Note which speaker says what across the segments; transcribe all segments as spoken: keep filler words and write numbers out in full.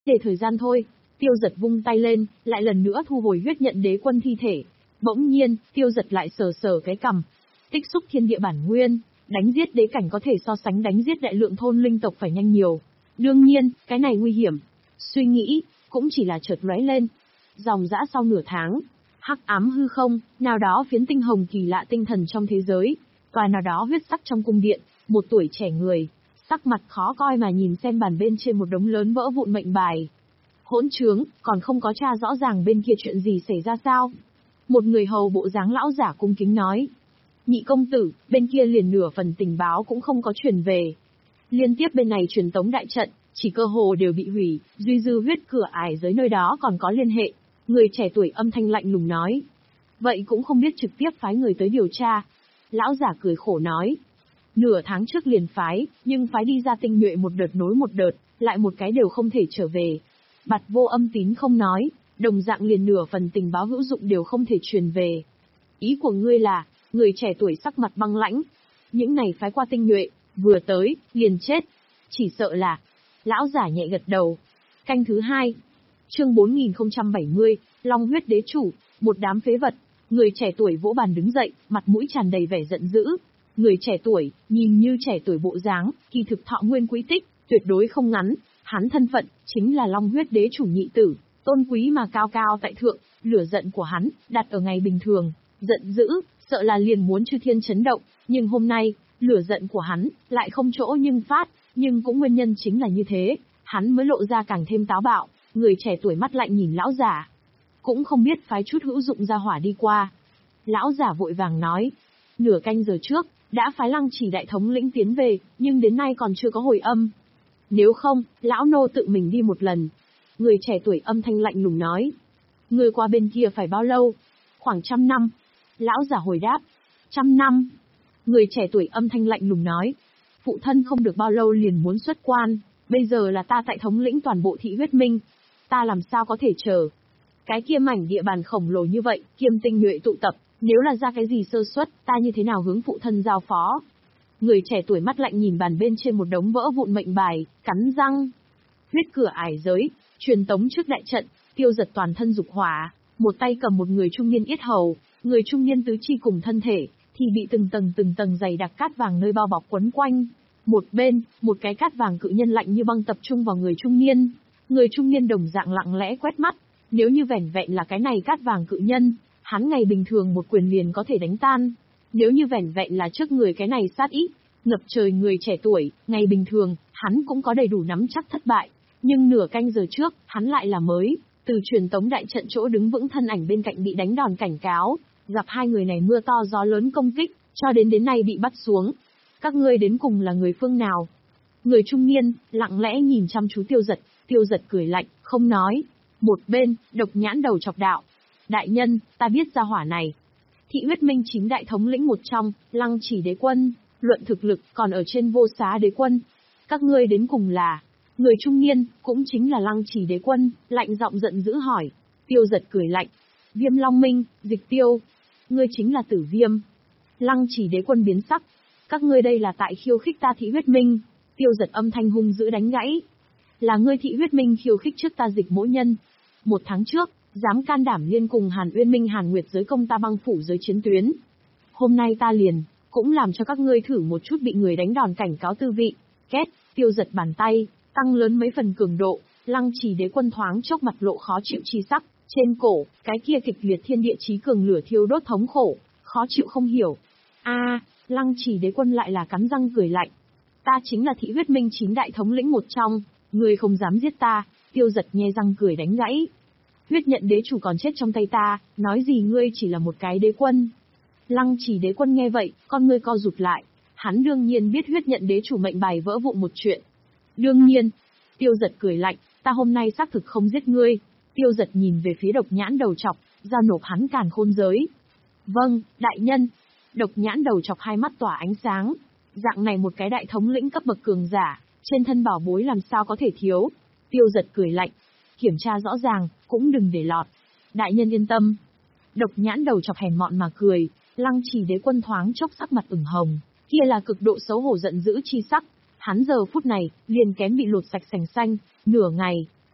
Speaker 1: đề thời gian thôi. Tiêu Dật vung tay lên, lại lần nữa thu hồi huyết nhận đế quân thi thể. Bỗng nhiên, Tiêu Dật lại sờ sờ cái cằm. Tích xúc thiên địa bản nguyên, đánh giết đế cảnh có thể so sánh đánh giết đại lượng thôn linh tộc phải nhanh nhiều. Đương nhiên, cái này nguy hiểm. Suy nghĩ, cũng chỉ là chợt lóe lên. Dòng dã sau nửa tháng, hắc ám hư không, nào đó phiến tinh hồng kỳ lạ tinh thần trong thế giới, tòa nào đó huyết sắc trong cung điện, một tuổi trẻ người, sắc mặt khó coi mà nhìn xem bàn bên trên một đống lớn vỡ vụn mệnh bài. Hỗn trướng, còn không có tra rõ ràng bên kia chuyện gì xảy ra sao? Một người hầu bộ dáng lão giả cung kính nói. Nhị công tử, bên kia liền nửa phần tình báo cũng không có truyền về. Liên tiếp bên này truyền tống đại trận, chỉ cơ hồ đều bị hủy, duy dư huyết cửa ải giới nơi đó còn có liên hệ. Người trẻ tuổi âm thanh lạnh lùng nói. Vậy cũng không biết trực tiếp phái người tới điều tra. Lão giả cười khổ nói. Nửa tháng trước liền phái, nhưng phái đi ra tinh nhuệ một đợt nối một đợt, lại một cái đều không thể trở về. Bạt vô âm tín không nói, đồng dạng liền nửa phần tình báo hữu dụng đều không thể truyền về. Ý của ngươi là, người trẻ tuổi sắc mặt băng lãnh. Những này phái qua tinh nhuệ, vừa tới, liền chết. Chỉ sợ là, lão giả nhẹ gật đầu. Canh thứ hai. Chương bốn nghìn không trăm bảy mươi, Long huyết đế chủ, một đám phế vật. Người trẻ tuổi vỗ bàn đứng dậy, mặt mũi tràn đầy vẻ giận dữ. Người trẻ tuổi, nhìn như trẻ tuổi bộ dáng, kỳ thực thọ nguyên quý tích, tuyệt đối không ngắn. Hắn thân phận, chính là Long huyết đế chủ nhị tử, tôn quý mà cao cao tại thượng, lửa giận của hắn, đặt ở ngày bình thường, giận dữ, sợ là liền muốn chư thiên chấn động, nhưng hôm nay, lửa giận của hắn, lại không chỗ nhưng phát, nhưng cũng nguyên nhân chính là như thế, hắn mới lộ ra càng thêm táo bạo. Người trẻ tuổi mắt lạnh nhìn lão giả, cũng không biết phái chút hữu dụng ra hỏa đi qua. Lão giả vội vàng nói, nửa canh giờ trước, đã phái Lăng Chỉ đại thống lĩnh tiến về, nhưng đến nay còn chưa có hồi âm. Nếu không, lão nô tự mình đi một lần. Người trẻ tuổi âm thanh lạnh lùng nói. Người qua bên kia phải bao lâu? Khoảng trăm năm. Lão giả hồi đáp. Trăm năm. Người trẻ tuổi âm thanh lạnh lùng nói. Phụ thân không được bao lâu liền muốn xuất quan, bây giờ là ta tại thống lĩnh toàn bộ thị huyết minh. Ta làm sao có thể chờ? Cái kia mảnh địa bàn khổng lồ như vậy, kiêm tinh nhuệ tụ tập, nếu là ra cái gì sơ suất, ta như thế nào hướng phụ thân giao phó? Người trẻ tuổi mắt lạnh nhìn bàn bên trên một đống vỡ vụn mệnh bài, cắn răng. Huyết cửa ải giới, truyền tống trước đại trận, Tiêu Dật toàn thân dục hỏa, một tay cầm một người trung niên yết hầu, người trung niên tứ chi cùng thân thể, thì bị từng tầng từng tầng dày đặc cát vàng nơi bao bọc quấn quanh. Một bên, một cái cát vàng cự nhân lạnh như băng tập trung vào người trung niên. Người trung niên đồng dạng lặng lẽ quét mắt, nếu như vẻn vẹn là cái này cát vàng cự nhân, hắn ngày bình thường một quyền liền có thể đánh tan. Nếu như vẻn vẹn là trước người cái này sát ý, ngập trời người trẻ tuổi, ngày bình thường, hắn cũng có đầy đủ nắm chắc thất bại. Nhưng nửa canh giờ trước, hắn lại là mới, từ truyền tống đại trận chỗ đứng vững thân ảnh bên cạnh bị đánh đòn cảnh cáo, gặp hai người này mưa to gió lớn công kích, cho đến đến nay bị bắt xuống. Các ngươi đến cùng là người phương nào? Người trung niên, lặng lẽ nhìn chăm chú Tiêu Dật, Tiêu Dật cười lạnh, không nói. Một bên, Độc Nhãn đầu chọc đạo. Đại nhân, ta biết ra hỏa này. Thị huyết minh chính đại thống lĩnh một trong, Lăng Chỉ đế quân, luận thực lực còn ở trên Vô Xá đế quân. Các ngươi đến cùng là... Người trung niên, cũng chính là Lăng Chỉ đế quân, lạnh giọng giận dữ hỏi. Tiêu Dật cười lạnh. Viêm Long Minh, Dịch Tiêu. Ngươi chính là Tử Viêm. Lăng Chỉ đế quân biến sắc. Các ngươi đây là tại khiêu khích ta thị huyết minh. Tiêu Dật âm thanh hung dữ đánh gãy. Là ngươi thị huyết minh khiêu khích trước ta Dịch mỗi nhân. Một tháng trước, dám can đảm liên cùng Hàn Uyên Minh Hàn Nguyệt giới công ta băng phủ giới chiến tuyến. Hôm nay ta liền, cũng làm cho các ngươi thử một chút bị người đánh đòn cảnh cáo tư vị. Két, Tiêu Dật bàn tay, tăng lớn mấy phần cường độ, Lăng Chỉ đế quân thoáng chốc mặt lộ khó chịu chi sắc, trên cổ, cái kia kịch liệt thiên địa chí cường lửa thiêu đốt thống khổ, khó chịu không hiểu. A, à, Lăng Chỉ đế quân lại là cắn răng cười lạnh. Ta chính là thị huyết minh chín đại thống lĩnh một trong, ngươi không dám giết ta. Tiêu Dật nhe răng cười đánh gãy. Huyết nhận đế chủ còn chết trong tay ta, nói gì ngươi chỉ là một cái đế quân. Lăng Chỉ đế quân nghe vậy, con ngươi co rụt lại. Hắn đương nhiên biết huyết nhận đế chủ mệnh bài vỡ vụn một chuyện. Đương nhiên. Tiêu Dật cười lạnh, ta hôm nay xác thực không giết ngươi. Tiêu Dật nhìn về phía Độc Nhãn đầu chọc, giao nộp hắn càn khôn giới. Vâng, đại nhân. Độc Nhãn đầu chọc hai mắt tỏa ánh sáng. Dạng này một cái đại thống lĩnh cấp bậc cường giả, trên thân bảo bối làm sao có thể thiếu. Tiêu Dật cười lạnh, kiểm tra rõ ràng, cũng đừng để lọt. Đại nhân yên tâm. Độc Nhãn đầu chọc hèn mọn mà cười, Lăng Chỉ đế quân thoáng chốc sắc mặt ửng hồng, kia là cực độ xấu hổ giận dữ chi sắc. Hắn giờ phút này, liền kém bị lột sạch sành xanh, nửa ngày.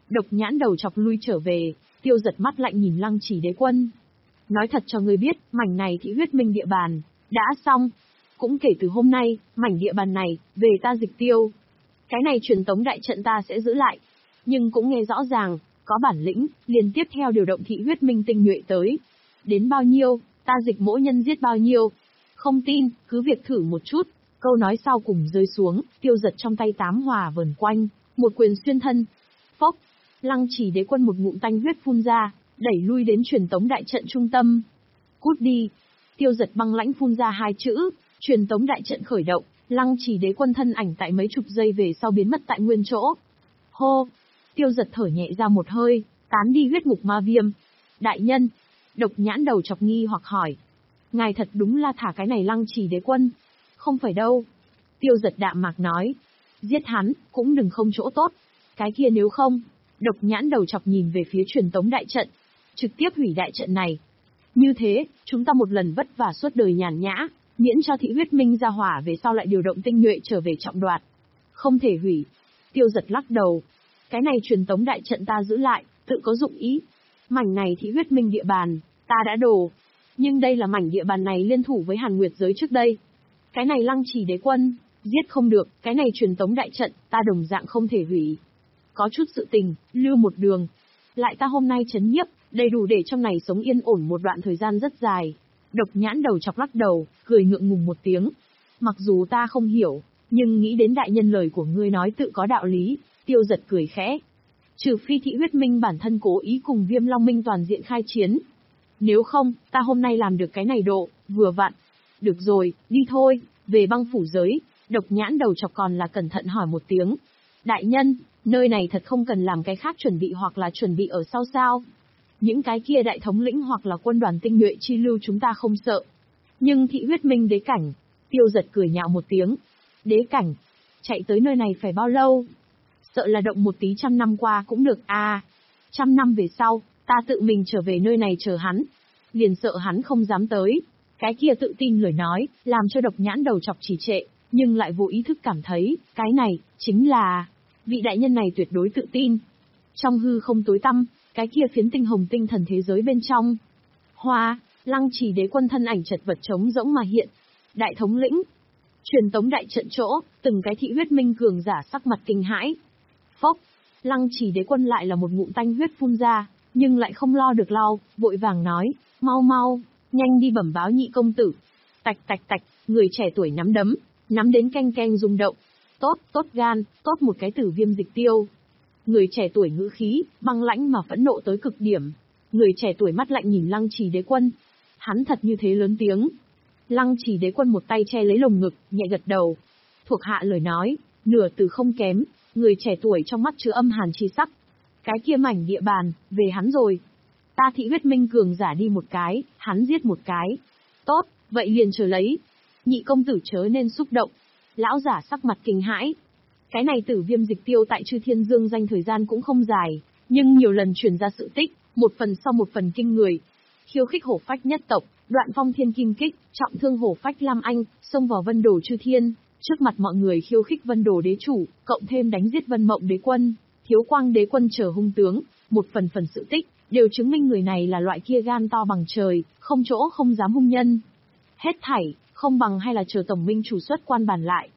Speaker 1: Độc nhãn đầu chọc lui trở về, Tiêu Giật mắt lạnh nhìn Lăng Chỉ Đế Quân. Nói thật cho ngươi biết, mảnh này thị huyết minh địa bàn, đã xong. Cũng kể từ hôm nay, mảnh địa bàn này, về ta dịch tiêu. Cái này truyền tống đại trận ta sẽ giữ lại. Nhưng cũng nghe rõ ràng, có bản lĩnh, liền tiếp theo điều động thị huyết minh tinh nhuệ tới. Đến bao nhiêu, ta dịch mỗi nhân giết bao nhiêu. Không tin, cứ việc thử một chút. Câu nói sau cùng rơi xuống, Tiêu Giật trong tay tám hòa vờn quanh, một quyền xuyên thân. Phốc, Lăng Chỉ Đế Quân một ngụm tanh huyết phun ra, đẩy lui đến truyền tống đại trận trung tâm. Cút đi. Tiêu Giật băng lãnh phun ra hai chữ, truyền tống đại trận khởi động, Lăng Chỉ Đế Quân thân ảnh tại mấy chục giây về sau biến mất tại nguyên chỗ. Hô. Tiêu Giật thở nhẹ ra một hơi, tán đi huyết ngục ma viêm. Đại nhân. Độc nhãn đầu chọc nghi hoặc hỏi. Ngài thật đúng là thả cái này Lăng Chỉ Đế Quân. Không phải đâu. Tiêu Giật đạm mạc nói. Giết hắn, cũng đừng không chỗ tốt. Cái kia nếu không. Độc nhãn đầu chọc nhìn về phía truyền tống đại trận. Trực tiếp hủy đại trận này. Như thế, chúng ta một lần vất vả suốt đời nhàn nhã, miễn cho thị huyết minh ra hỏa về sau lại điều động tinh nhuệ trở về trọng đoạt. Không thể hủy. Tiêu Giật lắc đầu. Cái này truyền tống đại trận ta giữ lại, tự có dụng ý. Mảnh này thị huyết minh địa bàn, ta đã đổ. Nhưng đây là mảnh địa bàn này liên thủ với Hàn Nguyệt giới trước đây. Cái này Lăng Chỉ Đế Quân, giết không được, cái này truyền tống đại trận, ta đồng dạng không thể hủy. Có chút sự tình, lưu một đường. Lại ta hôm nay chấn nhiếp, đầy đủ để trong này sống yên ổn một đoạn thời gian rất dài. Độc nhãn đầu chọc lắc đầu, cười ngượng ngùng một tiếng. Mặc dù ta không hiểu, nhưng nghĩ đến đại nhân lời của ngươi nói tự có đạo lý, Tiêu Giật cười khẽ. Trừ phi thị huyết minh bản thân cố ý cùng Viêm Long Minh toàn diện khai chiến. Nếu không, ta hôm nay làm được cái này độ, vừa vặn. Được rồi, đi thôi, về băng phủ giới. Độc nhãn đầu chọc còn là cẩn thận hỏi một tiếng. Đại nhân, nơi này thật không cần làm cái khác chuẩn bị hoặc là chuẩn bị ở sau sao? Những cái kia đại thống lĩnh hoặc là quân đoàn tinh nhuệ chi lưu chúng ta không sợ. Nhưng thị huyết minh đế cảnh. Tiêu Giật cười nhạo một tiếng. Đế cảnh, chạy tới nơi này phải bao lâu? Sợ là động một tí trăm năm qua cũng được à. Trăm năm về sau, ta tự mình trở về nơi này chờ hắn. Liền sợ hắn không dám tới. Cái kia tự tin lời nói, làm cho độc nhãn đầu chọc trì trệ, nhưng lại vô ý thức cảm thấy, cái này, chính là... Vị đại nhân này tuyệt đối tự tin. Trong hư không tối tăm, cái kia phiến tinh hồng tinh thần thế giới bên trong. Hoa, Lăng Chỉ Đế Quân thân ảnh chật vật trống rỗng mà hiện. Đại thống lĩnh. Truyền tống đại trận chỗ, từng cái thị huyết minh cường giả sắc mặt kinh hãi. Phốc, Lăng Chỉ Đế Quân lại là một ngụm tanh huyết phun ra, nhưng lại không lo được lau, vội vàng nói, mau mau, nhanh đi bẩm báo nhị công tử. Tạch tạch tạch, người trẻ tuổi nắm đấm, nắm đến canh canh rung động. Tốt, tốt gan, tốt một cái tử viêm dịch tiêu. Người trẻ tuổi ngữ khí, băng lãnh mà phẫn nộ tới cực điểm. Người trẻ tuổi mắt lạnh nhìn Lăng Chỉ Đế Quân. Hắn thật như thế lớn tiếng. Lăng Chỉ Đế Quân một tay che lấy lồng ngực, nhẹ gật đầu. Thuộc hạ lời nói, nửa từ không kém, người trẻ tuổi trong mắt chứa âm hàn chi sắc. Cái kia mảnh địa bàn, về hắn rồi. Ta thị huyết minh cường giả đi một cái, hắn giết một cái. Tốt, vậy liền chờ lấy. Nhị công tử chớ nên xúc động. Lão giả sắc mặt kinh hãi. Cái này tử viêm dịch tiêu tại Chư Thiên Dương danh thời gian cũng không dài, nhưng nhiều lần truyền ra sự tích, một phần sau một phần kinh người. Khiêu khích hổ phách nhất tộc, đoạn phong thiên kim kích, trọng thương hổ phách Lam Anh, xông vào Vân Đồ Chư Thiên, trước mặt mọi người khiêu khích Vân Đồ đế chủ, cộng thêm đánh giết Vân Mộng đế quân, Thiếu Quang đế quân chờ hung tướng, một phần phần sự tích, đều chứng minh người này là loại kia gan to bằng trời, không chỗ không dám hung nhân. Hết thảy, không bằng hay là chờ tổng minh chủ xuất quan bàn lại.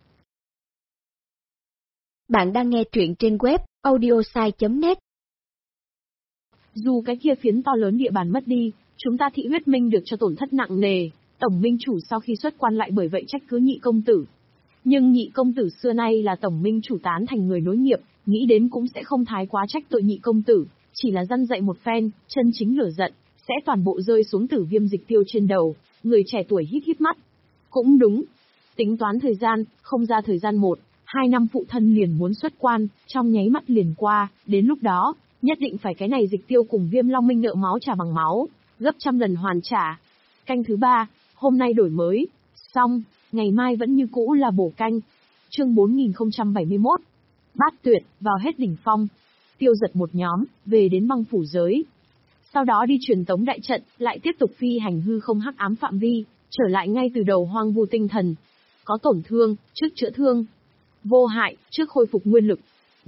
Speaker 2: Bạn đang nghe truyện trên web audiosai chấm net.
Speaker 1: Dù cái kia phiến to lớn địa bàn mất đi, chúng ta thị huyết minh được cho tổn thất nặng nề, tổng minh chủ sau khi xuất quan lại bởi vậy trách cứ nhị công tử. Nhưng nhị công tử xưa nay là tổng minh chủ tán thành người nối nghiệp, nghĩ đến cũng sẽ không thái quá trách tội nhị công tử, chỉ là răn dạy một phen, chân chính lửa giận, sẽ toàn bộ rơi xuống tử viêm dịch tiêu trên đầu. Người trẻ tuổi hít hít mắt. Cũng đúng. Tính toán thời gian, không ra thời gian một, hai năm phụ thân liền muốn xuất quan, trong nháy mắt liền qua, đến lúc đó, nhất định phải cái này dịch tiêu cùng Viêm Long Minh nợ máu trả bằng máu, gấp trăm lần hoàn trả. Canh thứ ba, hôm nay đổi mới, xong, ngày mai vẫn như cũ là bổ canh. Chương bốn nghìn không trăm bảy mươi mốt. Bát tuyệt, vào hết đỉnh phong. Tiêu Giật một nhóm, về đến băng phủ giới. Sau đó đi truyền tống đại trận, lại tiếp tục phi hành hư không hắc ám phạm vi, trở lại ngay từ đầu hoang vu tinh thần. Có tổn thương, trước chữa thương. Vô hại, trước khôi phục nguyên lực.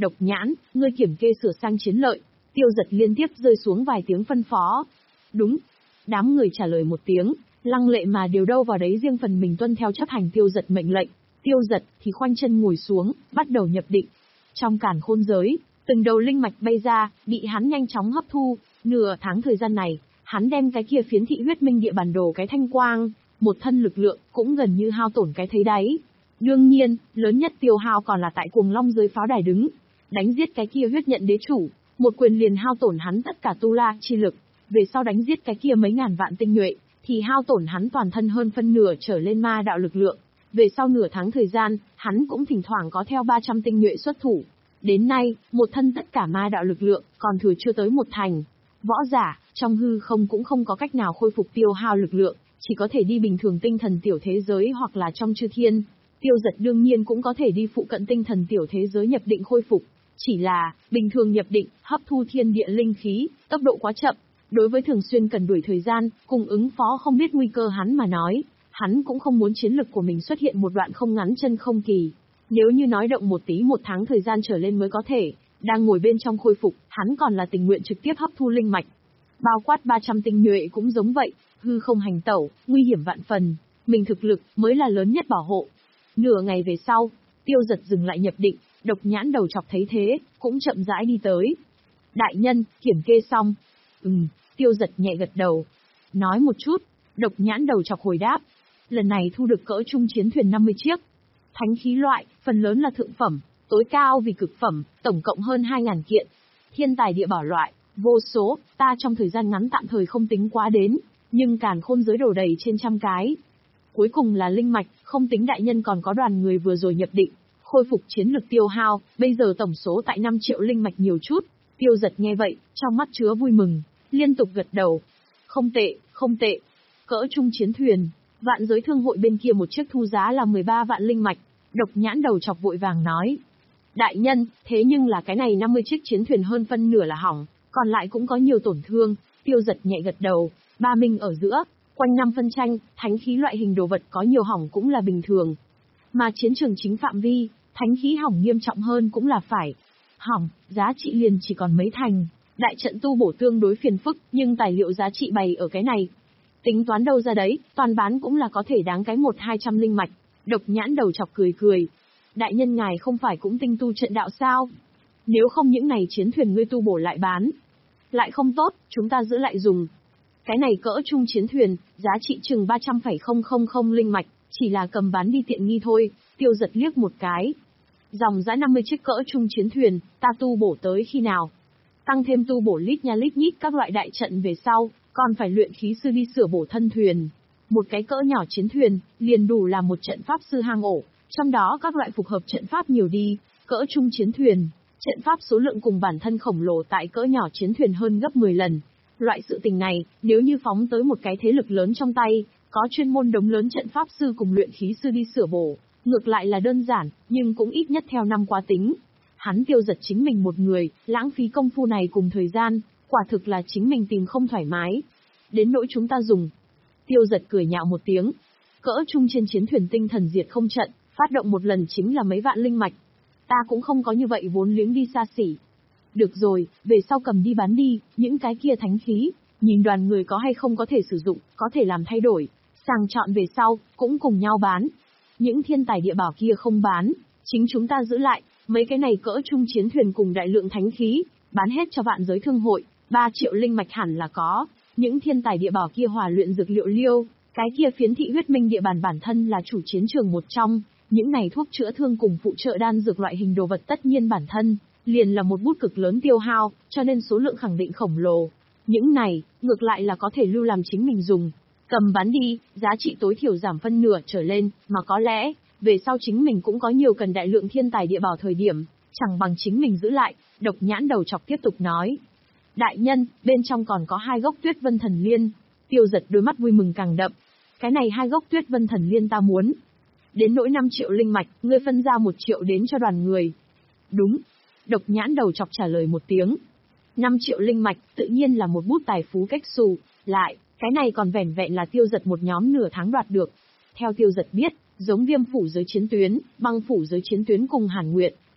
Speaker 1: Độc Nhãn, ngươi kiểm kê sửa sang chiến lợi. Tiêu Giật liên tiếp rơi xuống vài tiếng phân phó. Đúng. Đám người trả lời một tiếng, lăng lệ mà đều đâu vào đấy riêng phần mình tuân theo chấp hành Tiêu Giật mệnh lệnh. Tiêu Giật thì khoanh chân ngồi xuống, bắt đầu nhập định. Trong càn khôn giới, từng đầu linh mạch bay ra, bị hắn nhanh chóng hấp thu. Nửa tháng thời gian này, hắn đem cái kia phiến thị huyết minh địa bản đồ cái thanh quang, một thân lực lượng cũng gần như hao tổn cái thấy đáy. Đương nhiên, lớn nhất tiêu hao còn là tại Cuồng Long dưới pháo đài đứng, đánh giết cái kia huyết nhận đế chủ, một quyền liền hao tổn hắn tất cả tu la chi lực, về sau đánh giết cái kia mấy ngàn vạn tinh nhuệ, thì hao tổn hắn toàn thân hơn phân nửa trở lên ma đạo lực lượng. Về sau nửa tháng thời gian, hắn cũng thỉnh thoảng có theo ba trăm tinh nhuệ xuất thủ. Đến nay, một thân tất cả ma đạo lực lượng, còn thừa chưa tới một thành. Võ giả, trong hư không cũng không có cách nào khôi phục tiêu hao lực lượng, chỉ có thể đi bình thường tinh thần tiểu thế giới hoặc là trong chư thiên. Tiêu Giật đương nhiên cũng có thể đi phụ cận tinh thần tiểu thế giới nhập định khôi phục. Chỉ là, bình thường nhập định, hấp thu thiên địa linh khí, tốc độ quá chậm. Đối với thường xuyên cần đuổi thời gian, cùng ứng phó không biết nguy cơ hắn mà nói, hắn cũng không muốn chiến lực của mình xuất hiện một đoạn không ngắn chân không kỳ. Nếu như nói động một tí một tháng thời gian trở lên mới có thể, đang ngồi bên trong khôi phục, hắn còn là tình nguyện trực tiếp hấp thu linh mạch. Bao quát ba trăm tinh nhuệ cũng giống vậy, hư không hành tẩu, nguy hiểm vạn phần, mình thực lực mới là lớn nhất bảo hộ. Nửa ngày về sau, Tiêu Giật dừng lại nhập định, Độc Nhãn đầu chọc thấy thế, cũng chậm rãi đi tới. Đại nhân, kiểm kê xong. Ừm, Tiêu Giật nhẹ gật đầu. Nói một chút, Độc Nhãn đầu chọc hồi đáp. Lần này thu được cỡ trung chiến thuyền năm mươi chiếc. Thánh khí loại, phần lớn là thượng phẩm, tối cao vì cực phẩm, tổng cộng hơn hai nghìn kiện. Thiên tài địa bảo loại, vô số, ta trong thời gian ngắn tạm thời không tính quá đến, nhưng càn khôn giới đổ đầy trên trăm cái. Cuối cùng là linh mạch, không tính đại nhân còn có đoàn người vừa rồi nhập định, khôi phục chiến lực tiêu hao, bây giờ tổng số tại năm triệu linh mạch nhiều chút. Tiêu Giật nghe vậy, trong mắt chứa vui mừng, liên tục gật đầu. Không tệ, không tệ. Cỡ trung chiến thuyền, vạn giới thương hội bên kia một chiếc thu giá là mười ba vạn linh mạch. Độc Nhãn đầu chọc vội vàng nói. Đại nhân, thế nhưng là cái này năm mươi chiếc chiến thuyền hơn phân nửa là hỏng, còn lại cũng có nhiều tổn thương. Tiêu Giật nhẹ gật đầu, ba minh ở giữa, quanh năm phân tranh, thánh khí loại hình đồ vật có nhiều hỏng cũng là bình thường. Mà chiến trường chính phạm vi, thánh khí hỏng nghiêm trọng hơn cũng là phải. Hỏng, giá trị liền chỉ còn mấy thành, đại trận tu bổ tương đối phiền phức, nhưng tài liệu giá trị bày ở cái này. Tính toán đâu ra đấy, toàn bán cũng là có thể đáng cái một hai trăm linh mạch. Độc Nhãn đầu chọc cười cười. Đại nhân ngài không phải cũng tinh tu trận đạo sao? Nếu không những này chiến thuyền ngươi tu bổ lại bán. Lại không tốt, chúng ta giữ lại dùng. Cái này cỡ trung chiến thuyền, giá trị chừng ba trăm phẩy không không không linh mạch, chỉ là cầm bán đi tiện nghi thôi. Tiêu Giật liếc một cái. Dòng dã năm mươi chiếc cỡ trung chiến thuyền, ta tu bổ tới khi nào? Tăng thêm tu bổ lít nha lít nhít các loại đại trận về sau, còn phải luyện khí sư đi sửa bổ thân thuyền. Một cái cỡ nhỏ chiến thuyền, liền đủ là một trận pháp sư hang ổ, trong đó các loại phục hợp trận pháp nhiều đi, cỡ trung chiến thuyền, trận pháp số lượng cùng bản thân khổng lồ tại cỡ nhỏ chiến thuyền hơn gấp mười lần. Loại sự tình này, nếu như phóng tới một cái thế lực lớn trong tay, có chuyên môn đống lớn trận pháp sư cùng luyện khí sư đi sửa bổ, ngược lại là đơn giản, nhưng cũng ít nhất theo năm qua tính. Hắn Tiêu Giật chính mình một người, lãng phí công phu này cùng thời gian, quả thực là chính mình tìm không thoải mái. Đến nỗi chúng ta dùng. Tiêu Giật cười nhạo một tiếng. Cỡ trung trên chiến thuyền tinh thần diệt không trận, phát động một lần chính là mấy vạn linh mạch. Ta cũng không có như vậy vốn liếng đi xa xỉ. Được rồi, về sau cầm đi bán đi, những cái kia thánh khí, nhìn đoàn người có hay không có thể sử dụng, có thể làm thay đổi, sàng chọn về sau, cũng cùng nhau bán. Những thiên tài địa bảo kia không bán, chính chúng ta giữ lại, mấy cái này cỡ trung chiến thuyền cùng đại lượng thánh khí, bán hết cho vạn giới thương hội, ba triệu linh mạch hẳn là có. Những thiên tài địa bảo kia hòa luyện dược liệu liêu, cái kia phiến thị huyết minh địa bàn bản thân là chủ chiến trường một trong, những này thuốc chữa thương cùng phụ trợ đan dược loại hình đồ vật tất nhiên bản thân, liền là một bút cực lớn tiêu hao, cho nên số lượng khẳng định khổng lồ. Những này, ngược lại là có thể lưu làm chính mình dùng. Cầm bán đi, giá trị tối thiểu giảm phân nửa trở lên, mà có lẽ, về sau chính mình cũng có nhiều cần đại lượng thiên tài địa bảo thời điểm, chẳng bằng chính mình giữ lại. Độc Nhãn đầu chọc tiếp tục nói. Đại nhân, bên trong còn có hai gốc tuyết vân thần liên. Tiêu Giật đôi mắt vui mừng càng đậm. Cái này hai gốc tuyết vân thần liên ta muốn. Đến nỗi năm triệu linh mạch, ngươi phân ra một triệu đến cho đoàn người. Đúng. Độc Nhãn đầu chọc trả lời một tiếng. năm triệu linh mạch, tự nhiên là một bút tài phú cách xù. Lại, cái này còn vẻn vẹn là Tiêu Giật một nhóm nửa tháng đoạt được. Theo Tiêu Giật biết, giống Viêm phủ giới chiến tuyến, Băng phủ giới chiến tuyến cùng Hàn Nguyệt,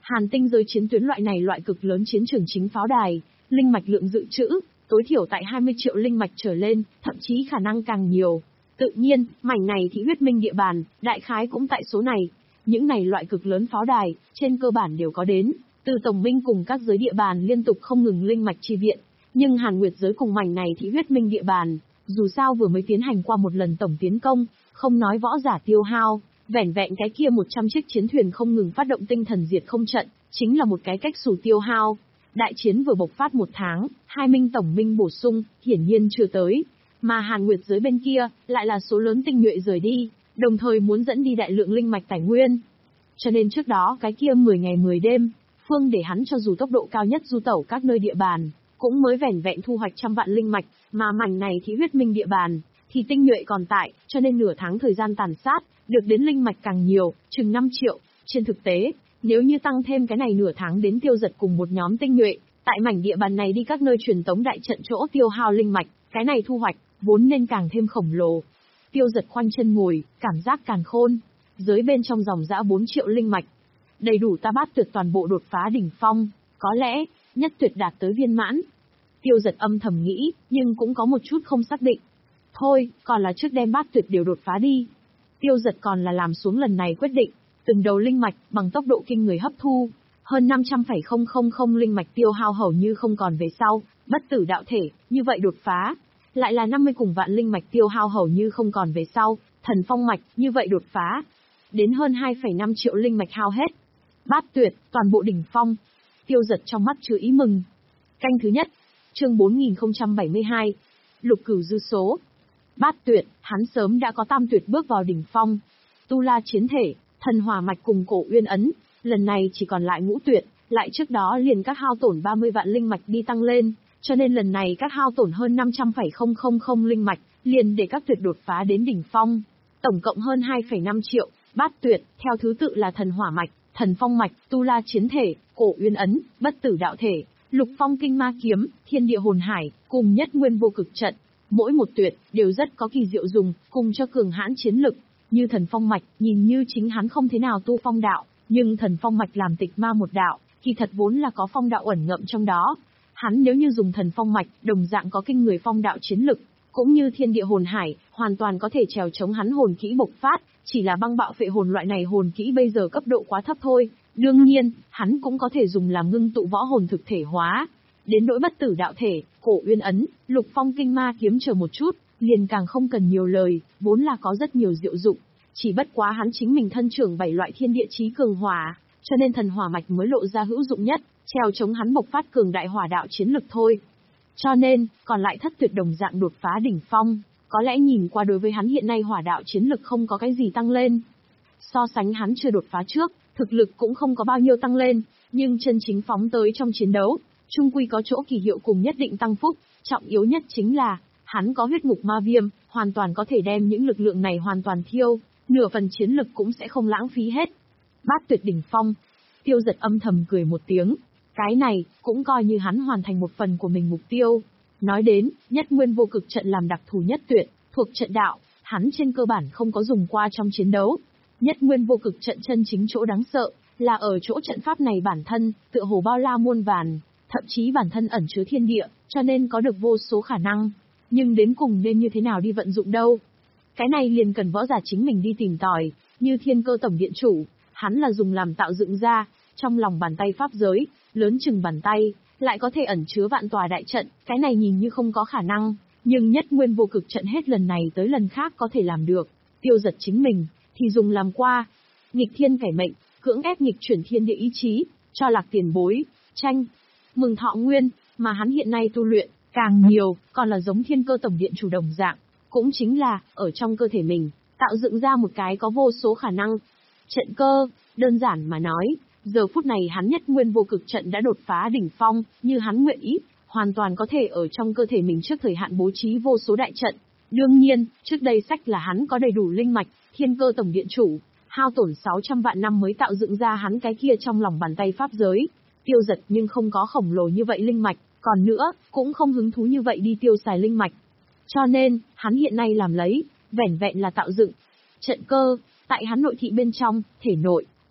Speaker 1: Hàn tinh giới chiến tuyến loại này loại cực lớn chiến trường chính pháo đài, linh mạch lượng dự trữ, tối thiểu tại hai mươi triệu linh mạch trở lên, thậm chí khả năng càng nhiều. Tự nhiên, mảnh này thị huyết minh địa bàn, đại khái cũng tại số này. Những này loại cực lớn pháo đài, trên cơ bản đều có đến, từ tổng minh cùng các giới địa bàn liên tục không ngừng linh mạch chi viện. Nhưng Hàn Nguyệt giới cùng mảnh này thị huyết minh địa bàn, dù sao vừa mới tiến hành qua một lần tổng tiến công, không nói võ giả tiêu hao, vẻn vẹn cái kia một trăm chiếc chiến thuyền không ngừng phát động tinh thần diệt không trận, chính là một cái cách xù tiêu hao. Đại chiến vừa bộc phát một tháng, hai minh tổng minh bổ sung, hiển nhiên chưa tới. Mà Hàn Nguyệt giới bên kia, lại là số lớn tinh nhuệ rời đi, đồng thời muốn dẫn đi đại lượng linh mạch tài nguyên. Cho nên trước đó cái kia mười ngày mười đêm, Phương để hắn cho dù tốc độ cao nhất du tẩu các nơi địa bàn, cũng mới vẻn vẹn thu hoạch trăm vạn linh mạch, mà mảnh này thị huyết minh địa bàn, thì tinh nhuệ còn tại, cho nên nửa tháng thời gian tàn sát, được đến linh mạch càng nhiều, chừng năm triệu. Trên thực tế, nếu như tăng thêm cái này nửa tháng đến Tiêu Dật cùng một nhóm tinh nhuệ, tại mảnh địa bàn này đi các nơi truyền tống đại trận chỗ tiêu hao linh mạch, cái này thu hoạch, vốn nên càng thêm khổng lồ. Tiêu Dật khoanh chân ngồi, cảm giác càn khôn, giới bên trong dòng dã bốn triệu linh mạch. Đầy đủ ta bát tuyệt toàn bộ đột phá đỉnh phong, có lẽ, nhất tuyệt đạt tới viên mãn. Tiêu Dật âm thầm nghĩ, nhưng cũng có một chút không xác định. Thôi, còn là trước đem bát tuyệt đều đột phá đi. Tiêu Dật còn là làm xuống lần này quyết định, từng đầu linh mạch bằng tốc độ kinh người hấp thu, hơn năm trăm phẩy không không không linh mạch tiêu hao hầu như không còn về sau, bất tử đạo thể, như vậy đột phá. Lại là năm mươi cùng vạn linh mạch tiêu hao hầu như không còn về sau, thần phong mạch, như vậy đột phá. Đến hơn hai phẩy năm triệu linh mạch hao hết. Bát tuyệt, toàn bộ đỉnh phong. Tiêu Dật trong mắt chứa ý mừng. Canh thứ nhất, chương bốn nghìn không trăm bảy mươi hai, lục cửu dư số. Bát tuyệt, hắn sớm đã có tam tuyệt bước vào đỉnh phong. Tu la chiến thể, thần hỏa mạch cùng cổ uyên ấn, lần này chỉ còn lại ngũ tuyệt, lại trước đó liền các hao tổn ba mươi vạn linh mạch đi tăng lên, cho nên lần này các hao tổn hơn năm trăm phẩy không không không linh mạch, liền để các tuyệt đột phá đến đỉnh phong. Tổng cộng hơn hai phẩy năm triệu, bát tuyệt, theo thứ tự là thần hỏa mạch, thần phong mạch, tu la chiến thể, cổ uyên ấn, bất tử đạo thể, lục phong kinh ma kiếm, thiên địa hồn hải, cùng nhất nguyên vô cực trận. Mỗi một tuyệt, đều rất có kỳ diệu dùng, cùng cho cường hãn chiến lực. Như thần phong mạch, nhìn như chính hắn không thế nào tu phong đạo, nhưng thần phong mạch làm tịch ma một đạo, thì thật vốn là có phong đạo ẩn ngậm trong đó. Hắn nếu như dùng thần phong mạch, đồng dạng có kinh người phong đạo chiến lực, cũng như thiên địa hồn hải, hoàn toàn có thể trèo chống hắn hồn kỹ bộc phát, chỉ là băng bạo phệ hồn loại này hồn kỹ bây giờ cấp độ quá thấp thôi. Đương nhiên, hắn cũng có thể dùng làm ngưng tụ võ hồn thực thể hóa. Đến nỗi bất tử đạo thể, cổ uyên ấn, lục phong kinh ma kiếm chờ một chút, liền càng không cần nhiều lời, vốn là có rất nhiều diệu dụng. Chỉ bất quá hắn chính mình thân trưởng bảy loại thiên địa chí cường hỏa, cho nên thần hỏa mạch mới lộ ra hữu dụng nhất, treo chống hắn bộc phát cường đại hỏa đạo chiến lực thôi. Cho nên, còn lại thất tuyệt đồng dạng đột phá đỉnh phong, có lẽ nhìn qua đối với hắn hiện nay hỏa đạo chiến lực không có cái gì tăng lên. So sánh hắn chưa đột phá trước, thực lực cũng không có bao nhiêu tăng lên, nhưng chân chính phóng tới trong chiến đấu, chung quy có chỗ kỳ hiệu cùng nhất định tăng phúc, trọng yếu nhất chính là, hắn có huyết ngục ma viêm, hoàn toàn có thể đem những lực lượng này hoàn toàn thiêu, nửa phần chiến lực cũng sẽ không lãng phí hết. Bát tuyệt đỉnh phong, Tiêu Dật âm thầm cười một tiếng, cái này, cũng coi như hắn hoàn thành một phần của mình mục tiêu. Nói đến, nhất nguyên vô cực trận làm đặc thù nhất tuyệt, thuộc trận đạo, hắn trên cơ bản không có dùng qua trong chiến đấu. Nhất nguyên vô cực trận chân chính chỗ đáng sợ, là ở chỗ trận pháp này bản thân, tựa hồ bao la muôn vàn, thậm chí bản thân ẩn chứa thiên địa, cho nên có được vô số khả năng. Nhưng đến cùng nên như thế nào đi vận dụng đâu? Cái này liền cần võ giả chính mình đi tìm tòi, như Thiên Cơ Tổng Điện Chủ, hắn là dùng làm tạo dựng ra, trong lòng bàn tay pháp giới, lớn chừng bàn tay, lại có thể ẩn chứa vạn tòa đại trận, cái này nhìn như không có khả năng, nhưng nhất nguyên vô cực trận hết lần này tới lần khác có thể làm được. Tiêu Dật chính mình, thì dùng làm qua. Nghịch thiên cải mệnh, cưỡng ép nghịch chuyển thiên địa ý chí, cho lạc tiền bối, tranh, mừng thọ nguyên, mà hắn hiện nay tu luyện, càng nhiều, còn là giống Thiên Cơ Tổng Điện Chủ đồng dạng, cũng chính là, ở trong cơ thể mình, tạo dựng ra một cái có vô số khả năng. Trận cơ, đơn giản mà nói, giờ phút này hắn nhất nguyên vô cực trận đã đột phá đỉnh phong, như hắn nguyện ý, hoàn toàn có thể ở trong cơ thể mình trước thời hạn bố trí vô số đại trận. Đương nhiên, trước đây sách là hắn có đầy đủ linh mạch, Thiên Cơ Tổng Điện Chủ, hao tổn sáu trăm vạn năm mới tạo dựng ra hắn cái kia trong lòng bàn tay pháp giới. Tiêu Dật nhưng không có khổng lồ như vậy linh mạch, còn nữa, cũng không hứng thú như vậy đi tiêu xài linh mạch. Cho nên, hắn hiện nay làm lấy, vẻn vẹn là tạo dựng trận cơ, tại hắn nội thị bên trong, thể nội,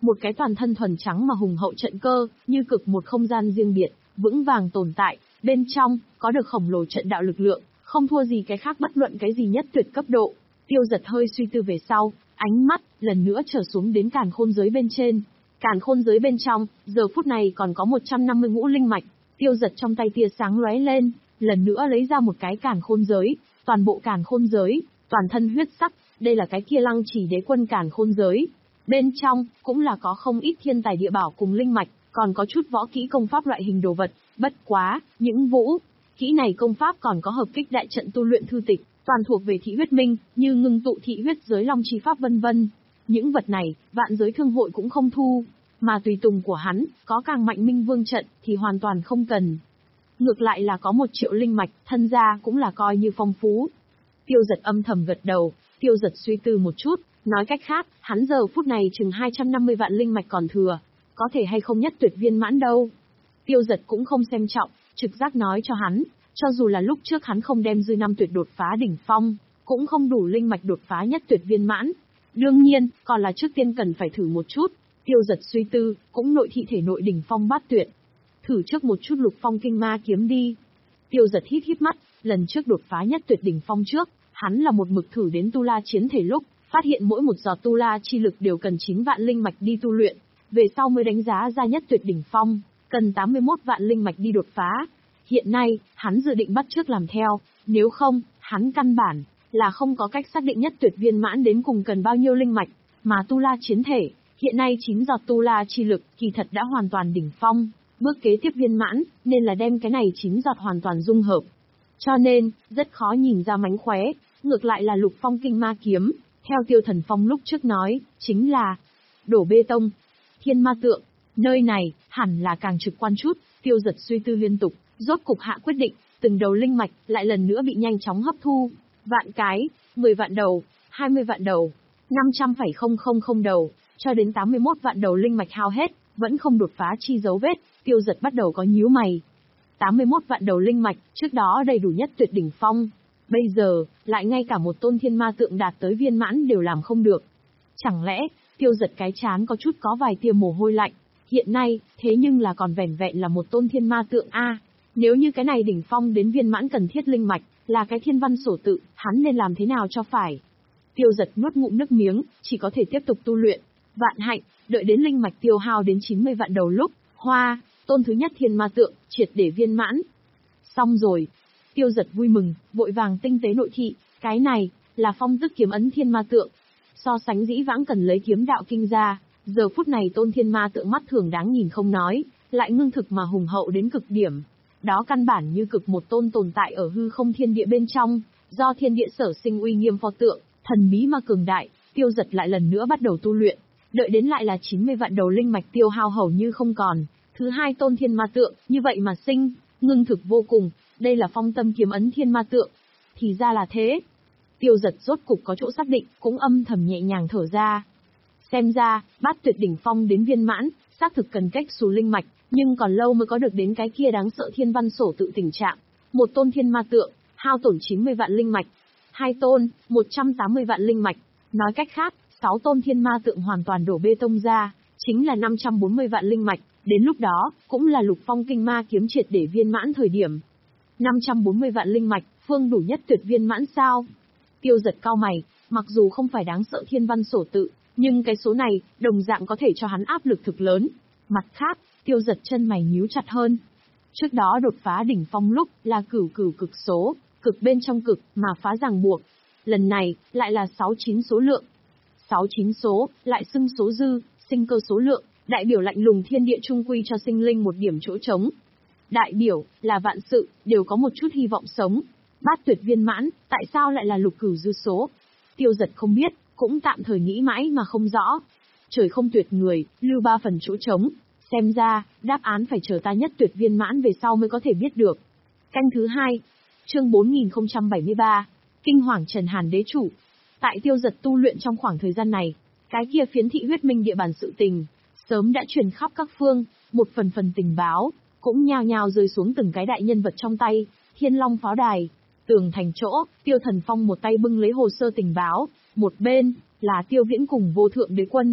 Speaker 1: Một cái toàn thân thuần trắng mà hùng hậu trận cơ, như cực một không gian riêng biệt, vững vàng tồn tại, bên trong, có được khổng lồ trận đạo lực lượng, không thua gì cái khác bất luận cái gì nhất tuyệt cấp độ. Tiêu Giật hơi suy tư về sau, ánh mắt, lần nữa trở xuống đến càn khôn giới bên trên. Càn khôn giới bên trong, giờ phút này còn có một trăm năm mươi ngũ linh mạch. Tiêu Giật trong tay tia sáng lóe lên, lần nữa lấy ra một cái càn khôn giới, toàn bộ càn khôn giới, toàn thân huyết sắc, đây là cái kia Lăng Chỉ Đế Quân càn khôn giới. Bên trong, cũng là có không ít thiên tài địa bảo cùng linh mạch, còn có chút võ kỹ công pháp loại hình đồ vật, bất quá, những vũ kỹ này công pháp còn có hợp kích đại trận tu luyện thư tịch, toàn thuộc về thị huyết minh, như ngưng tụ thị huyết giới long chi pháp vân vân. Những vật này, vạn giới thương hội cũng không thu, mà tùy tùng của hắn, có càng mạnh minh vương trận, thì hoàn toàn không cần. Ngược lại là có một triệu linh mạch, thân gia cũng là coi như phong phú. Tiêu Giật âm thầm gật đầu, Tiêu Giật suy tư một chút, nói cách khác, hắn giờ phút này chừng hai trăm năm mươi vạn linh mạch còn thừa, có thể hay không nhất tuyệt viên mãn đâu. Tiêu Giật cũng không xem trọng, trực giác nói cho hắn, cho dù là lúc trước hắn không đem dư năm tuyệt đột phá đỉnh phong, cũng không đủ linh mạch đột phá nhất tuyệt viên mãn. Đương nhiên, còn là trước tiên cần phải thử một chút. Tiêu Giật suy tư, cũng nội thị thể nội đỉnh phong bát tuyệt. Thử trước một chút lục phong kinh ma kiếm đi. Tiêu Giật hít hít mắt, lần trước đột phá nhất tuyệt đỉnh phong trước, hắn là một mực thử đến tu la chiến thể lúc, phát hiện mỗi một giọt tu la chi lực đều cần chín vạn linh mạch đi tu luyện, về sau mới đánh giá ra nhất tuyệt đỉnh phong, cần tám mươi mốt vạn linh mạch đi đột phá. Hiện nay, hắn dự định bắt chước làm theo, nếu không, hắn căn bản là không có cách xác định nhất tuyệt viên mãn đến cùng cần bao nhiêu linh mạch, mà tu la chiến thể, hiện nay chín giọt tu la chi lực kỳ thật đã hoàn toàn đỉnh phong, bước kế tiếp viên mãn, nên là đem cái này chín giọt hoàn toàn dung hợp. Cho nên, rất khó nhìn ra mánh khóe, ngược lại là lục phong kinh ma kiếm, theo Tiêu Thần Phong lúc trước nói, chính là đổ bê tông, thiên ma tượng, nơi này, hẳn là càng trực quan chút. Tiêu Giật suy tư liên tục, rốt cục hạ quyết định, từng đầu linh mạch lại lần nữa bị nhanh chóng hấp thu. Vạn cái, mười vạn đầu, hai mươi vạn đầu, năm trăm phẩy không không không đầu, cho đến tám mươi mốt vạn đầu linh mạch hao hết, vẫn không đột phá chi dấu vết. Tiêu Giật bắt đầu có nhíu mày. tám mươi mốt vạn đầu linh mạch, trước đó đầy đủ nhất tuyệt đỉnh phong. Bây giờ, lại ngay cả một tôn thiên ma tượng đạt tới viên mãn đều làm không được. Chẳng lẽ, Tiêu Giật cái chán có chút có vài tia mồ hôi lạnh. Hiện nay, thế nhưng là còn vẻn vẹn là một tôn thiên ma tượng A. Nếu như cái này đỉnh phong đến viên mãn cần thiết linh mạch, là cái thiên văn sổ tự, hắn nên làm thế nào cho phải? Tiêu Giật nuốt ngụm nước miếng, chỉ có thể tiếp tục tu luyện. Vạn hạnh, đợi đến linh mạch tiêu hao đến chín mươi vạn đầu lúc, hoa, tôn thứ nhất thiên ma tượng, triệt để viên mãn. Xong rồi. Tiêu Giật vui mừng, vội vàng tinh tế nội thị, cái này, là phong tức kiếm ấn thiên ma tượng. So sánh dĩ vãng cần lấy kiếm đạo kinh ra, giờ phút này tôn thiên ma tượng mắt thường đáng nhìn không nói, lại ngưng thực mà hùng hậu đến cực điểm. Đó căn bản như cực một tôn tồn tại ở hư không thiên địa bên trong, do thiên địa sở sinh uy nghiêm pho tượng, thần bí mà cường đại. Tiêu Giật lại lần nữa bắt đầu tu luyện, đợi đến lại là chín mươi vạn đầu linh mạch tiêu hao hầu như không còn, thứ hai tôn thiên ma tượng, như vậy mà sinh, ngưng thực vô cùng. Đây là phong tâm kiếm ấn thiên ma tượng. Thì ra là thế. Tiêu Giật rốt cục có chỗ xác định, cũng âm thầm nhẹ nhàng thở ra. Xem ra, bát tuyệt đỉnh phong đến viên mãn, xác thực cần cách xù linh mạch, nhưng còn lâu mới có được đến cái kia đáng sợ thiên văn sổ tự tình trạng. Một tôn thiên ma tượng, hao tổn chín mươi vạn linh mạch. Hai tôn, một trăm tám mươi vạn linh mạch. Nói cách khác, sáu tôn thiên ma tượng hoàn toàn đổ bê tông ra, chính là năm trăm bốn mươi vạn linh mạch. Đến lúc đó, cũng là lục phong kinh ma kiếm triệt để viên mãn thời điểm. năm trăm bốn mươi vạn linh mạch, phương đủ nhất tuyệt viên mãn sao? Tiêu Giật cau mày, mặc dù không phải đáng sợ thiên văn sổ tự, nhưng cái số này, đồng dạng có thể cho hắn áp lực thực lớn. Mặt khác, Tiêu Giật chân mày nhíu chặt hơn. Trước đó đột phá đỉnh phong lúc, là cửu cửu cực số, cực bên trong cực, mà phá ràng buộc. Lần này, lại là sáu chín số lượng. sáu chín số, lại xưng số dư, sinh cơ số lượng, đại biểu lạnh lùng thiên địa trung quy cho sinh linh một điểm chỗ trống. Đại biểu, là vạn sự, đều có một chút hy vọng sống. Bát tuyệt viên mãn, tại sao lại là lục cửu dư số? Tiêu Giật không biết, cũng tạm thời nghĩ mãi mà không rõ. Trời không tuyệt người, lưu ba phần chỗ trống. Xem ra, đáp án phải chờ ta nhất tuyệt viên mãn về sau mới có thể biết được. Canh thứ hai, chương bốn nghìn không trăm bảy mươi ba, Kinh hoàng Trần Hàn Đế Chủ. Tại Tiêu Giật tu luyện trong khoảng thời gian này, cái kia phiến thị huyết minh địa bàn sự tình, sớm đã truyền khắp các phương, một phần phần tình báo, cũng nhao nhao rơi xuống từng cái đại nhân vật trong tay. Thiên Long pháo đài, tường thành chỗ, Tiêu Thần Phong một tay bưng lấy hồ sơ tình báo, một bên là Tiêu Viễn cùng Vô Thượng Đế Quân.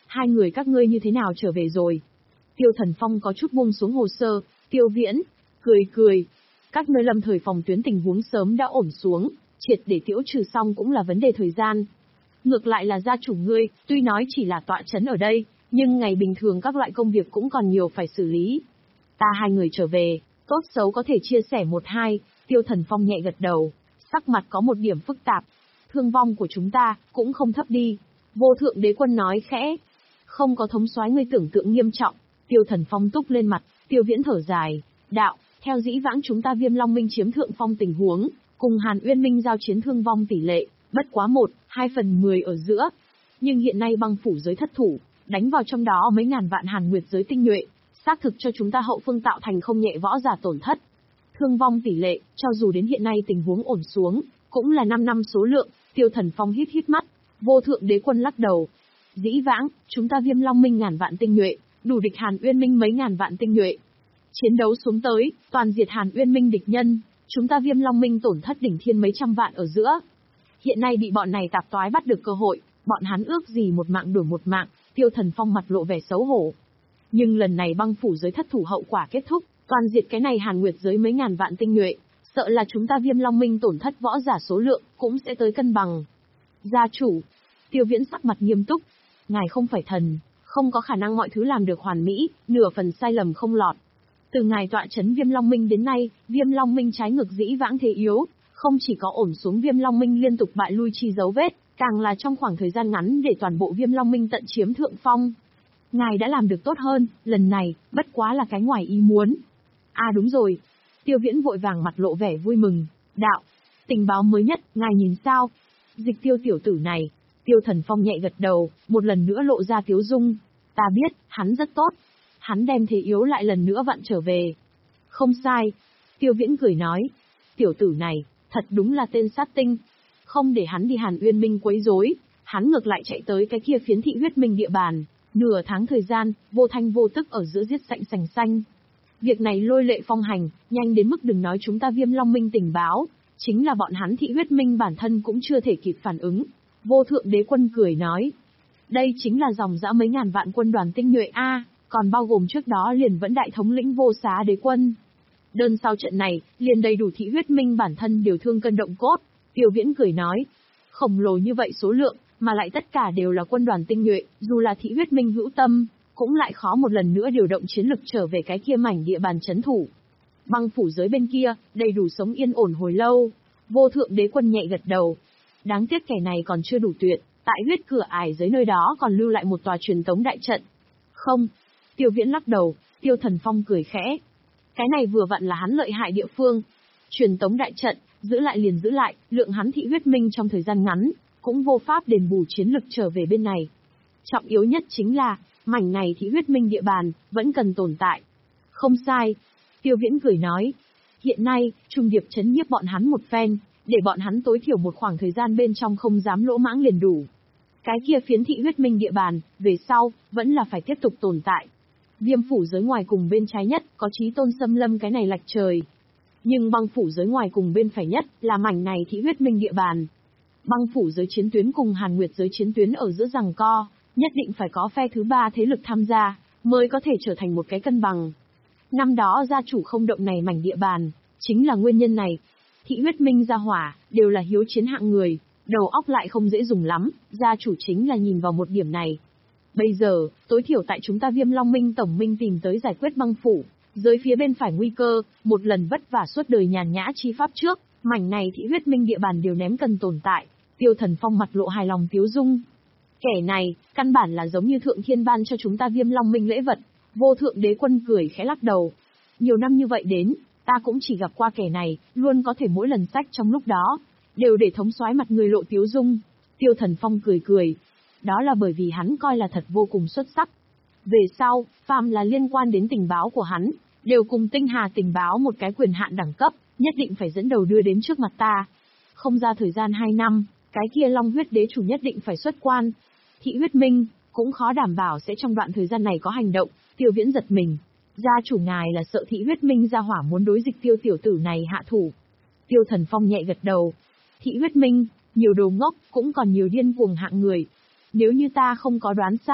Speaker 1: hai người các ngươi như thế nào trở về rồi? Tiêu Thần Phong có chút buông xuống hồ sơ, Tiêu Viễn, cười cười. Các nơi lâm thời phòng tuyến tình huống sớm đã ổn xuống, triệt để tiễu trừ xong cũng là vấn đề thời gian. Ngược lại là gia chủ ngươi, tuy nói chỉ là tọa chấn ở đây, nhưng ngày bình thường các loại công việc cũng còn nhiều phải xử lý. Ta hai người trở về, tốt xấu có thể chia sẻ một hai, Tiêu Thần Phong nhẹ gật đầu, sắc mặt có một điểm phức tạp. Thương vong của chúng ta, cũng không thấp đi. Vô thượng đế quân nói khẽ. Không có thống soái ngươi tưởng tượng nghiêm trọng, Tiêu Thần Phong túc lên mặt, Tiêu Viễn thở dài, đạo, theo dĩ vãng chúng ta Viêm Long Minh chiếm thượng phong tình huống, cùng Hàn Uyên Minh giao chiến thương vong tỷ lệ, bất quá một, hai phần mười ở giữa. Nhưng hiện nay băng phủ giới thất thủ, đánh vào trong đó mấy ngàn vạn Hàn Nguyệt giới tinh nhuệ, xác thực cho chúng ta hậu phương tạo thành không nhẹ võ giả tổn thất. Thương vong tỷ lệ, cho dù đến hiện nay tình huống ổn xuống, cũng là năm năm số lượng, Tiêu Thần Phong hít hít mắt, vô thượng đế quân lắc đầu. Dĩ vãng, chúng ta Viêm Long Minh ngàn vạn tinh nhuệ, đủ địch Hàn Uyên Minh mấy ngàn vạn tinh nhuệ. Chiến đấu xuống tới, toàn diệt Hàn Uyên Minh địch nhân, chúng ta Viêm Long Minh tổn thất đỉnh thiên mấy trăm vạn ở giữa. Hiện nay bị bọn này tạp toái bắt được cơ hội, bọn hắn ước gì một mạng đổi một mạng, Tiêu Thần Phong mặt lộ vẻ xấu hổ. Nhưng lần này băng phủ giới thất thủ hậu quả kết thúc, toàn diệt cái này Hàn Nguyệt giới mấy ngàn vạn tinh nhuệ, sợ là chúng ta Viêm Long Minh tổn thất võ giả số lượng, cũng sẽ tới cân bằng. Gia chủ, Tiêu Viễn sắc mặt nghiêm túc, ngài không phải thần, không có khả năng mọi thứ làm được hoàn mỹ, nửa phần sai lầm không lọt. Từ ngài tọa chấn Viêm Long Minh đến nay, Viêm Long Minh trái ngược dĩ vãng thế yếu, không chỉ có ổn xuống Viêm Long Minh liên tục bại lui chi dấu vết, càng là trong khoảng thời gian ngắn để toàn bộ Viêm Long Minh tận chiếm thượng phong. Ngài đã làm được tốt hơn, lần này, bất quá là cái ngoài ý muốn. À đúng rồi. Tiêu Viễn vội vàng mặt lộ vẻ vui mừng, đạo, tình báo mới nhất, ngài nhìn sao? Dịch Tiêu tiểu tử này, Tiêu Thần Phong nhẹ gật đầu, một lần nữa lộ ra tiếu dung. Ta biết, hắn rất tốt. Hắn đem thế yếu lại lần nữa vặn trở về. Không sai. Tiêu Viễn cười nói. Tiểu tử này, thật đúng là tên sát tinh. Không để hắn đi Hàn Uyên Minh quấy rối, hắn ngược lại chạy tới cái kia phiến thị huyết minh địa bàn. Nửa tháng thời gian, vô thanh vô tức ở giữa giết sạch sành xanh. Việc này lôi lệ phong hành, nhanh đến mức đừng nói chúng ta Viêm Long Minh tình báo, chính là bọn hắn thị huyết minh bản thân cũng chưa thể kịp phản ứng. Vô thượng đế quân cười nói. Đây chính là dòng dã mấy ngàn vạn quân đoàn tinh nhuệ A, còn bao gồm trước đó liền vẫn đại thống lĩnh vô xá đế quân. Đơn sau trận này, liền đầy đủ thị huyết minh bản thân đều thương cân động cốt. Tiêu Viễn cười nói. Khổng lồ như vậy số lượng, mà lại tất cả đều là quân đoàn tinh nhuệ, dù là thị huyết minh hữu tâm, cũng lại khó một lần nữa điều động chiến lực trở về cái kia mảnh địa bàn chấn thủ. Băng phủ giới bên kia, đầy đủ sống yên ổn hồi lâu. Vô thượng đế quân nhẹ gật đầu. Đáng tiếc kẻ này còn chưa đủ tuyệt, tại huyết cửa ải giới nơi đó còn lưu lại một tòa truyền tống đại trận. Không. Tiêu Viễn lắc đầu, Tiêu Thần Phong cười khẽ. Cái này vừa vặn là hắn lợi hại địa phương. Truyền tống đại trận, giữ lại liền giữ lại, lượng hắn thị huyết minh trong thời gian ngắn, cũng vô pháp đền bù chiến lực trở về bên này. Trọng yếu nhất chính là, mảnh này thị huyết minh địa bàn, vẫn cần tồn tại. Không sai. Tiêu Viễn cười nói. Hiện nay, trung điệp chấn nhiếp bọn hắn một phen, để bọn hắn tối thiểu một khoảng thời gian bên trong không dám lỗ mãng liền đủ. Cái kia phiến thị huyết minh địa bàn, về sau, vẫn là phải tiếp tục tồn tại. Viêm phủ giới ngoài cùng bên trái nhất, có Chí Tôn xâm lâm cái này lạch trời. Nhưng băng phủ giới ngoài cùng bên phải nhất, là mảnh này thị huyết minh địa bàn. Băng phủ giới chiến tuyến cùng Hàn Nguyệt giới chiến tuyến ở giữa giằng co, nhất định phải có phe thứ ba thế lực tham gia, mới có thể trở thành một cái cân bằng. Năm đó gia chủ không động này mảnh địa bàn, chính là nguyên nhân này. Thị huyết minh gia hỏa, đều là hiếu chiến hạng người, đầu óc lại không dễ dùng lắm, gia chủ chính là nhìn vào một điểm này. Bây giờ, tối thiểu tại chúng ta Viêm Long Minh tổng minh tìm tới giải quyết băng phủ, dưới phía bên phải nguy cơ, một lần vất vả suốt đời nhàn nhã chi pháp trước, mảnh này thị huyết minh địa bàn đều ném cần tồn tại. Tiêu Thần Phong mặt lộ hài lòng tiếu dung. Kẻ này, căn bản là giống như thượng thiên ban cho chúng ta Viêm Long Minh lễ vật. Vô thượng đế quân cười khẽ lắc đầu. Nhiều năm như vậy đến, ta cũng chỉ gặp qua kẻ này, luôn có thể mỗi lần sách trong lúc đó, đều để thống soái mặt người lộ tiếu dung. Tiêu Thần Phong cười cười. Đó là bởi vì hắn coi là thật vô cùng xuất sắc. Về sau, phàm là liên quan đến tình báo của hắn, đều cùng tinh hà tình báo một cái quyền hạn đẳng cấp, nhất định phải dẫn đầu đưa đến trước mặt ta. Không ra thời gian hai năm, cái kia Long huyết đế chủ nhất định phải xuất quan. Thị huyết minh, cũng khó đảm bảo sẽ trong đoạn thời gian này có hành động. Tiêu Viễn giật mình. Gia chủ ngài là sợ thị huyết minh gia hỏa muốn đối dịch Tiêu tiểu tử này hạ thủ. Tiêu Thần Phong nhẹ gật đầu. Thị huyết minh, nhiều đồ ngốc, cũng còn nhiều điên cuồng hạng người. Nếu như ta không có đoán sai,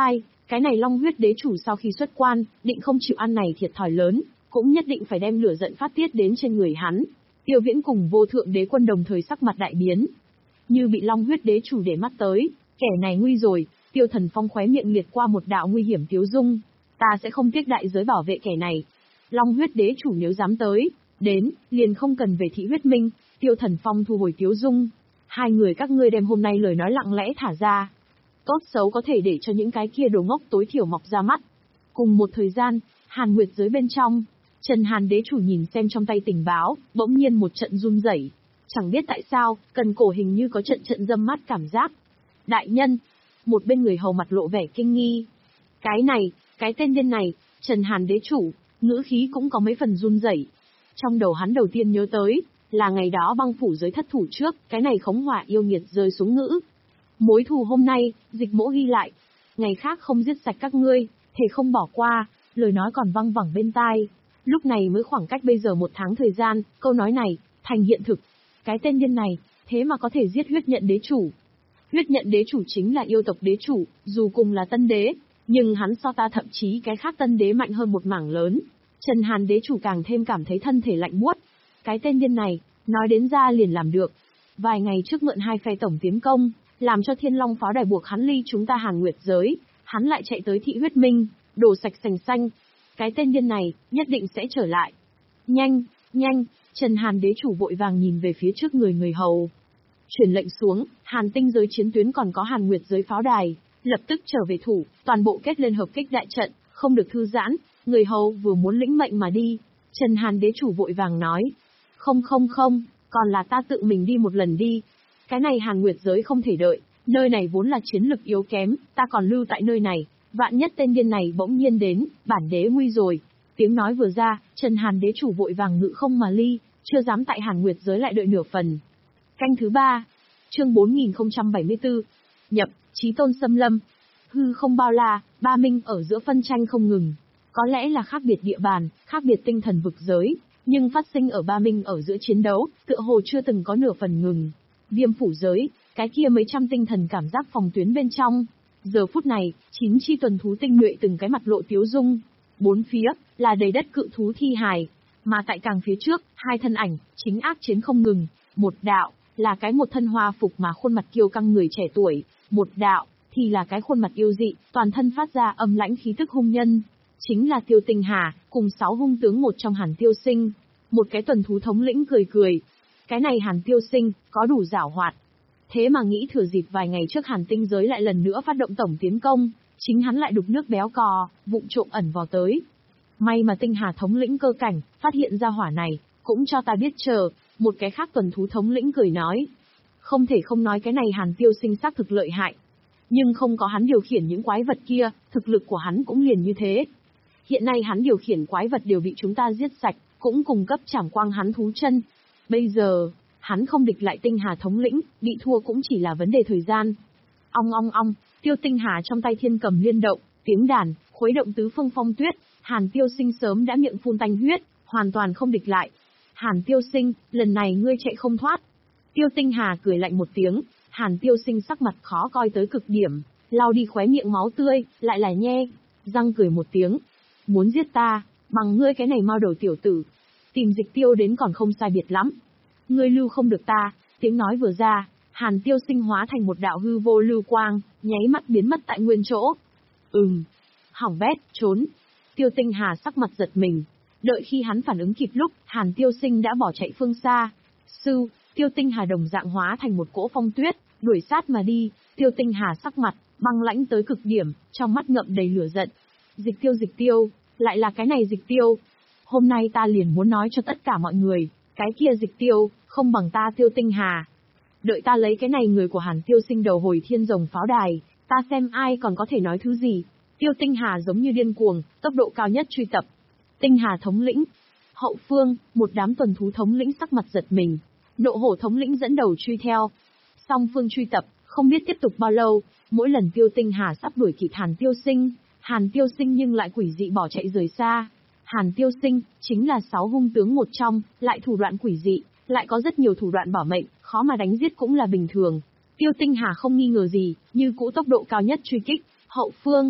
Speaker 1: Cái này Long huyết đế chủ sau khi xuất quan, định không chịu ăn này thiệt thòi lớn, cũng nhất định phải đem lửa giận phát tiết đến trên người hắn. Tiêu Viễn cùng Vô Thượng Đế Quân đồng thời sắc mặt đại biến. Như bị Long huyết đế chủ để mắt tới, kẻ này nguy rồi. Tiêu Thần Phong khóe miệng liệt qua một đạo nguy hiểm tiếu dung. Ta sẽ không tiếc đại giới bảo vệ kẻ này. Long huyết đế chủ nếu dám tới, đến, liền không cần về thị huyết minh. Tiêu Thần Phong thu hồi tiếu dung. Hai người các ngươi đem hôm nay lời nói lặng lẽ thả ra. Tốt xấu có thể để cho những cái kia đồ ngốc tối thiểu mọc ra mắt. Cùng một thời gian, Hàn Nguyệt giới bên trong, Trần Hàn đế chủ nhìn xem trong tay tình báo, bỗng nhiên một trận run rẩy. Chẳng biết tại sao, cần cổ hình như có trận trận dâm mát cảm giác. Đại nhân, một bên người hầu mặt lộ vẻ kinh nghi. Cái này, cái tên điên này, Trần Hàn đế chủ, ngữ khí cũng có mấy phần run rẩy. Trong đầu hắn đầu tiên nhớ tới, là ngày đó băng phủ giới thất thủ trước, cái này khống hỏa yêu nghiệt rơi xuống ngữ. Mối thù hôm nay, dịch mỗ ghi lại. Ngày khác không giết sạch các ngươi, thề không bỏ qua, lời nói còn văng vẳng bên tai. Lúc này mới khoảng cách bây giờ một tháng thời gian, câu nói này, thành hiện thực. Cái tên điên này, thế mà có thể giết huyết nhận đế chủ. Huyết nhận đế chủ chính là yêu tộc đế chủ, dù cùng là tân đế, nhưng hắn so ta thậm chí cái khác tân đế mạnh hơn một mảng lớn. Trần Hàn đế chủ càng thêm cảm thấy thân thể lạnh buốt. Cái tên điên này, nói đến ra liền làm được. Vài ngày trước mượn hai phe tổng tiến công, làm cho Thiên Long pháo đài buộc hắn ly chúng ta Hàn Nguyệt giới, hắn lại chạy tới thị huyết minh, đổ sạch sành xanh. Cái tên điên này, nhất định sẽ trở lại. Nhanh, nhanh, Trần Hàn đế chủ vội vàng nhìn về phía trước người người hầu. Truyền lệnh xuống, Hàn tinh giới chiến tuyến còn có Hàn Nguyệt giới pháo đài, lập tức trở về thủ, toàn bộ kết lên hợp kích đại trận, không được thư giãn. Người hầu vừa muốn lĩnh mệnh mà đi, Trần Hàn đế chủ vội vàng nói. Không không không, còn là ta tự mình đi một lần đi. Cái này Hàn Nguyệt giới không thể đợi, nơi này vốn là chiến lực yếu kém, ta còn lưu tại nơi này, vạn nhất tên điên này bỗng nhiên đến, bản đế nguy rồi. Tiếng nói vừa ra, Trần Hàn đế chủ vội vàng ngự không mà ly, chưa dám tại Hàn Nguyệt giới lại đợi nửa phần. Canh thứ ba, chương bốn nghìn không trăm bảy mươi tư, nhập, Chí Tôn xâm lâm. Hư không bao la, ba minh ở giữa phân tranh không ngừng. Có lẽ là khác biệt địa bàn, khác biệt tinh thần vực giới, nhưng phát sinh ở ba minh ở giữa chiến đấu, tựa hồ chưa từng có nửa phần ngừng. Viêm phủ giới, cái kia mấy trăm tinh thần cảm giác phòng tuyến bên trong. Giờ phút này, chín chi tuần thú tinh nhuệ từng cái mặt lộ tiếu dung. Bốn phía, là đầy đất cự thú thi hài. Mà tại càng phía trước, hai thân ảnh, chính ác chiến không ngừng. Một đạo, là cái một thân hoa phục mà khuôn mặt kiêu căng người trẻ tuổi. Một đạo, thì là cái khuôn mặt yêu dị, toàn thân phát ra âm lãnh khí tức hung nhân. Chính là Tiêu Tinh Hà, cùng sáu hung tướng một trong Hàn Tiêu Sinh. Một cái tuần thú thống lĩnh cười cười. Cái này Hàn Tiêu Sinh, có đủ giảo hoạt. Thế mà nghĩ thừa dịp vài ngày trước Hàn tinh giới lại lần nữa phát động tổng tiến công, chính hắn lại đục nước béo cò, vụng trộm ẩn vào tới. May mà Tinh Hà thống lĩnh cơ cảnh, phát hiện ra hỏa này, cũng cho ta biết chờ, một cái khác tuần thú thống lĩnh cười nói. Không thể không nói cái này Hàn Tiêu Sinh xác thực lợi hại. Nhưng không có hắn điều khiển những quái vật kia, thực lực của hắn cũng liền như thế. Hiện nay hắn điều khiển quái vật đều bị chúng ta giết sạch, cũng cung cấp trảm quang hắn thú chân. Bây giờ, hắn không địch lại Tinh Hà thống lĩnh, bị thua cũng chỉ là vấn đề thời gian. Ong ong ong, Tiêu Tinh Hà trong tay thiên cầm liên động, tiếng đàn, khuấy động tứ phương phong tuyết, Hàn Tiêu Sinh sớm đã miệng phun tanh huyết, hoàn toàn không địch lại. Hàn Tiêu Sinh, lần này ngươi chạy không thoát. Tiêu Tinh Hà cười lạnh một tiếng, Hàn Tiêu Sinh sắc mặt khó coi tới cực điểm, lau đi khóe miệng máu tươi, lại là nhe, răng cười một tiếng. Muốn giết ta, bằng ngươi cái này mau đầu tiểu tử. Tìm Dịch Tiêu đến còn không sai biệt lắm. Ngươi lưu không được ta, tiếng nói vừa ra, Hàn Tiêu Sinh hóa thành một đạo hư vô lưu quang, nháy mắt biến mất tại nguyên chỗ. Ừm, hỏng bét, trốn. Tiêu Tinh Hà sắc mặt giật mình, đợi khi hắn phản ứng kịp lúc, Hàn Tiêu Sinh đã bỏ chạy phương xa. Sư, Tiêu Tinh Hà đồng dạng hóa thành một cỗ phong tuyết, đuổi sát mà đi. Tiêu Tinh Hà sắc mặt, băng lãnh tới cực điểm, trong mắt ngậm đầy lửa giận. Dịch Tiêu Dịch Tiêu, lại là cái này Dịch Tiêu. Hôm nay ta liền muốn nói cho tất cả mọi người, cái kia Dịch Tiêu, không bằng ta Tiêu Tinh Hà. Đợi ta lấy cái này người của Hàn Tiêu Sinh đầu hồi thiên rồng pháo đài, ta xem ai còn có thể nói thứ gì. Tiêu Tinh Hà giống như điên cuồng, tốc độ cao nhất truy tập. Tinh Hà thống lĩnh. Hậu phương, một đám tuần thú thống lĩnh sắc mặt giật mình. Nộ hổ thống lĩnh dẫn đầu truy theo. Song phương truy tập, không biết tiếp tục bao lâu, mỗi lần Tiêu Tinh Hà sắp đuổi kịp Hàn Tiêu Sinh, Hàn Tiêu Sinh nhưng lại quỷ dị bỏ chạy rời xa. Hàn Tiêu Sinh, chính là sáu hung tướng một trong, lại thủ đoạn quỷ dị, lại có rất nhiều thủ đoạn bảo mệnh, khó mà đánh giết cũng là bình thường. Tiêu Tinh Hà không nghi ngờ gì, như cũ tốc độ cao nhất truy kích. Hậu phương,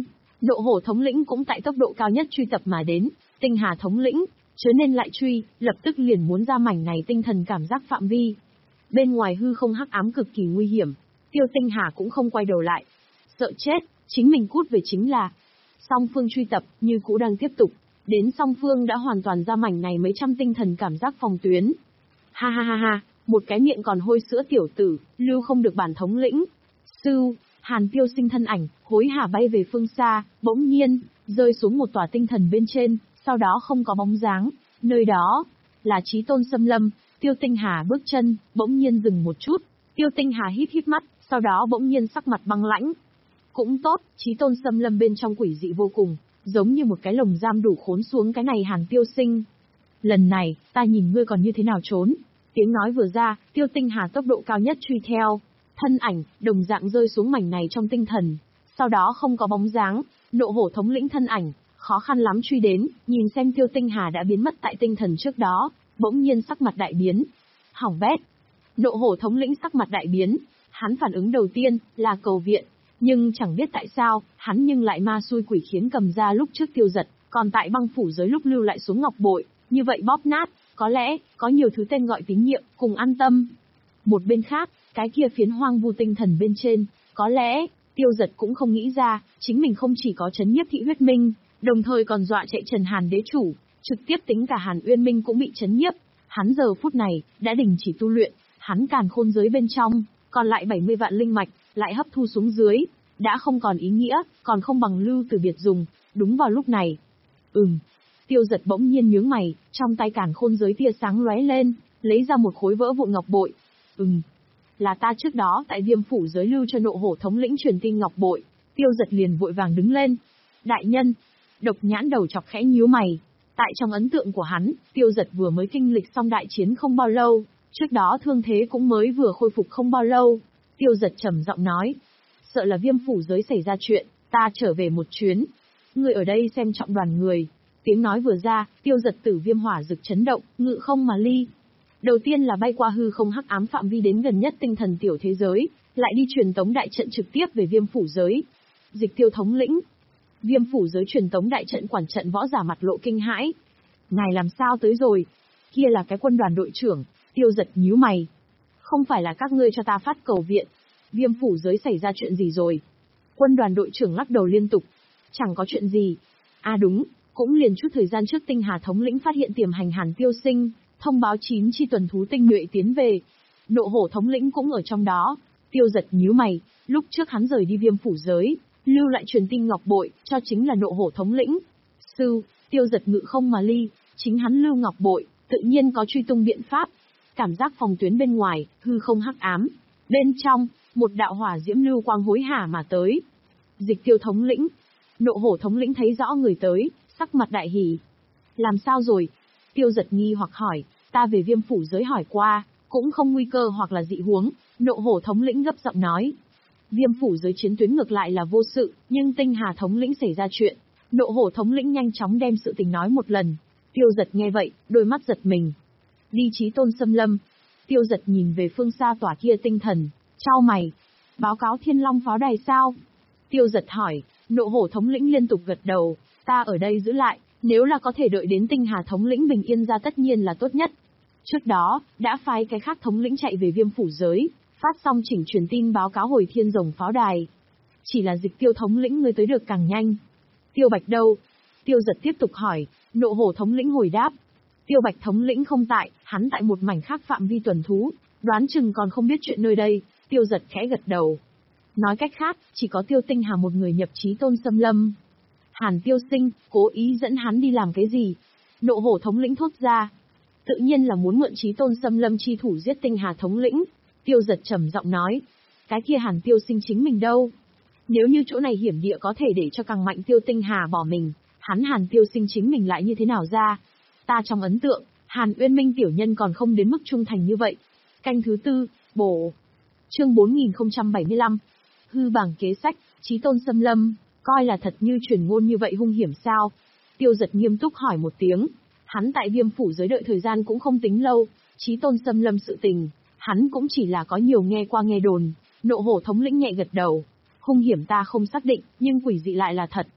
Speaker 1: Nộ hổ thống lĩnh cũng tại tốc độ cao nhất truy tập mà đến, tinh hà thống lĩnh, chớ nên lại truy, lập tức liền muốn ra mảnh này tinh thần cảm giác phạm vi. Bên ngoài hư không hắc ám cực kỳ nguy hiểm, Tiêu Tinh Hà cũng không quay đầu lại. Sợ chết, chính mình cút về chính là. Song phương truy tập, như cũ đang tiếp tục, đến song phương đã hoàn toàn ra mảnh này mấy trăm tinh thần cảm giác phòng tuyến. Ha ha ha ha, một cái miệng còn hôi sữa tiểu tử, lưu không được bản thống lĩnh. Sư, Hàn Tiêu Sinh thân ảnh, hối hả bay về phương xa, bỗng nhiên, rơi xuống một tòa tinh thần bên trên, sau đó không có bóng dáng, nơi đó, là Chí Tôn xâm lâm. Tiêu Tinh Hà bước chân, bỗng nhiên dừng một chút, Tiêu Tinh Hà híp híp mắt, sau đó bỗng nhiên sắc mặt băng lãnh. Cũng tốt, Chí Tôn xâm lâm bên trong quỷ dị vô cùng, giống như một cái lồng giam đủ khốn xuống cái này Hàn Tiêu Sinh. Lần này, ta nhìn ngươi còn như thế nào trốn. Tiếng nói vừa ra, Tiêu Tinh Hà tốc độ cao nhất truy theo, thân ảnh, đồng dạng rơi xuống mảnh này trong tinh thần, sau đó không có bóng dáng, nộ hổ thống lĩnh thân ảnh, khó khăn lắm truy đến, nhìn xem Tiêu Tinh Hà đã biến mất tại tinh thần trước đó, bỗng nhiên sắc mặt đại biến. Hỏng bét. Nộ hổ thống lĩnh sắc mặt đại biến, hắn phản ứng đầu tiên là cầu viện, nhưng chẳng biết tại sao, hắn nhưng lại ma xui quỷ khiến cầm ra lúc trước Tiêu Giật, còn tại băng phủ giới lúc lưu lại xuống ngọc bội, như vậy bóp nát, có lẽ, có nhiều thứ tên gọi tín nhiệm, cùng an tâm. Một bên khác, cái kia phiến hoang vu tinh thần bên trên, có lẽ, Tiêu Giật cũng không nghĩ ra, chính mình không chỉ có chấn nhiếp thị huyết minh, đồng thời còn dọa chạy Trần Hàn đế chủ, trực tiếp tính cả Hàn Uyên Minh cũng bị chấn nhiếp. Hắn giờ phút này, đã đình chỉ tu luyện, hắn càn khôn giới bên trong, còn lại bảy mươi vạn linh mạch, lại hấp thu xuống dưới, đã không còn ý nghĩa, còn không bằng lưu từ biệt dùng, đúng vào lúc này. Ừm. Tiêu Giật bỗng nhiên nhướng mày, trong tay càn khôn giới tia sáng lóe lên, lấy ra một khối vỡ vụn ngọc bội. Ừm. Là ta trước đó tại Viêm phủ giới lưu cho nộ hổ thống lĩnh truyền tin ngọc bội. Tiêu Giật liền vội vàng đứng lên. Đại nhân. Độc nhãn đầu chọc khẽ nhíu mày. Tại trong ấn tượng của hắn, Tiêu Giật vừa mới kinh lịch xong đại chiến không bao lâu, trước đó thương thế cũng mới vừa khôi phục không bao lâu. Tiêu Giật trầm giọng nói. Sợ là Viêm phủ giới xảy ra chuyện, ta trở về một chuyến. Người ở đây xem trọng đoàn người. Tiếng nói vừa ra, Tiêu Giật tử viêm hỏa rực chấn động, ngự không mà ly. Đầu tiên là bay qua hư không hắc ám phạm vi đến gần nhất tinh thần tiểu thế giới, lại đi truyền tống đại trận trực tiếp về Viêm phủ giới. Dịch Tiêu thống lĩnh. Viêm phủ giới truyền tống đại trận quản trận võ giả mặt lộ kinh hãi. Ngài làm sao tới rồi? Kia là cái quân đoàn đội trưởng. Tiêu Giật nhíu mày. Không phải là các ngươi cho ta phát cầu viện. Viêm phủ giới xảy ra chuyện gì rồi? Quân đoàn đội trưởng lắc đầu liên tục. Chẳng có chuyện gì. À đúng, cũng liền chút thời gian trước Tinh Hà thống lĩnh phát hiện tiềm hành Hàn Tiêu Sinh, thông báo chín chi tuần thú tinh nhuệ tiến về. Nộ hổ thống lĩnh cũng ở trong đó. Tiêu Giật nhíu mày, lúc trước hắn rời đi Viêm phủ giới, lưu lại truyền tin ngọc bội, cho chính là nộ hổ thống lĩnh. Sư, Tiêu Giật ngự không mà ly, chính hắn lưu ngọc bội, tự nhiên có truy tung biện pháp. Cảm giác phòng tuyến bên ngoài, hư không hắc ám. Bên trong, một đạo hỏa diễm lưu quang hối hả mà tới. Dịch Tiêu thống lĩnh. Nộ hổ thống lĩnh thấy rõ người tới, sắc mặt đại hỉ. Làm sao rồi? Tiêu Giật nghi hoặc hỏi, ta về Viêm phủ giới hỏi qua, cũng không nguy cơ hoặc là dị huống. Nộ hổ thống lĩnh gấp giọng nói. Viêm phủ giới chiến tuyến ngược lại là vô sự, nhưng Tinh Hà thống lĩnh xảy ra chuyện. Nộ hổ thống lĩnh nhanh chóng đem sự tình nói một lần. Tiêu Giật nghe vậy, đôi mắt giật mình. Đi Chí Tôn xâm lâm. Tiêu Giật nhìn về phương xa tòa kia tinh thần, chau mày. Báo cáo Thiên Long pháo đài sao? Tiêu Giật hỏi. Nộ hổ thống lĩnh liên tục gật đầu. Ta ở đây giữ lại, nếu là có thể đợi đến Tinh Hà thống lĩnh bình yên ra tất nhiên là tốt nhất. Trước đó, đã phái cái khác thống lĩnh chạy về Viêm phủ giới, phát xong chỉnh truyền tin báo cáo hồi Thiên Rồng pháo đài. Chỉ là Dịch Tiêu thống lĩnh người tới được càng nhanh. Tiêu Bạch đâu? Tiêu Giật tiếp tục hỏi. Nộ hổ thống lĩnh hồi đáp. Tiêu Bạch thống lĩnh không tại, hắn tại một mảnh khác phạm vi tuần thú, đoán chừng còn không biết chuyện nơi đây. Tiêu Giật khẽ gật đầu. Nói cách khác, chỉ có Tiêu Tinh Hà một người nhập Chí Tôn xâm lâm. Hàn Tiêu Sinh, cố ý dẫn hắn đi làm cái gì? Nộ hổ thống lĩnh thốt ra. Tự nhiên là muốn mượn Chí Tôn xâm lâm chi thủ giết Tinh Hà thống lĩnh. Tiêu Giật trầm giọng nói. Cái kia Hàn Tiêu Sinh chính mình đâu? Nếu như chỗ này hiểm địa có thể để cho càng mạnh Tiêu Tinh Hà bỏ mình, hắn Hàn Tiêu Sinh chính mình lại như thế nào ra? Ta trong ấn tượng, Hàn Uyên Minh tiểu nhân còn không đến mức trung thành như vậy. Canh thứ tư, bổ. Chương bốn nghìn không trăm bảy mươi lăm. Hư bảng kế sách, Chí Tôn xâm lâm, coi là thật như truyền ngôn như vậy hung hiểm sao? Tiêu Giật nghiêm túc hỏi một tiếng. Hắn tại Viêm phủ giới đợi thời gian cũng không tính lâu, Chí Tôn xâm lâm sự tình, hắn cũng chỉ là có nhiều nghe qua nghe đồn. Nộ hổ thống lĩnh nhẹ gật đầu. Hung hiểm ta không xác định, nhưng quỷ dị lại là thật.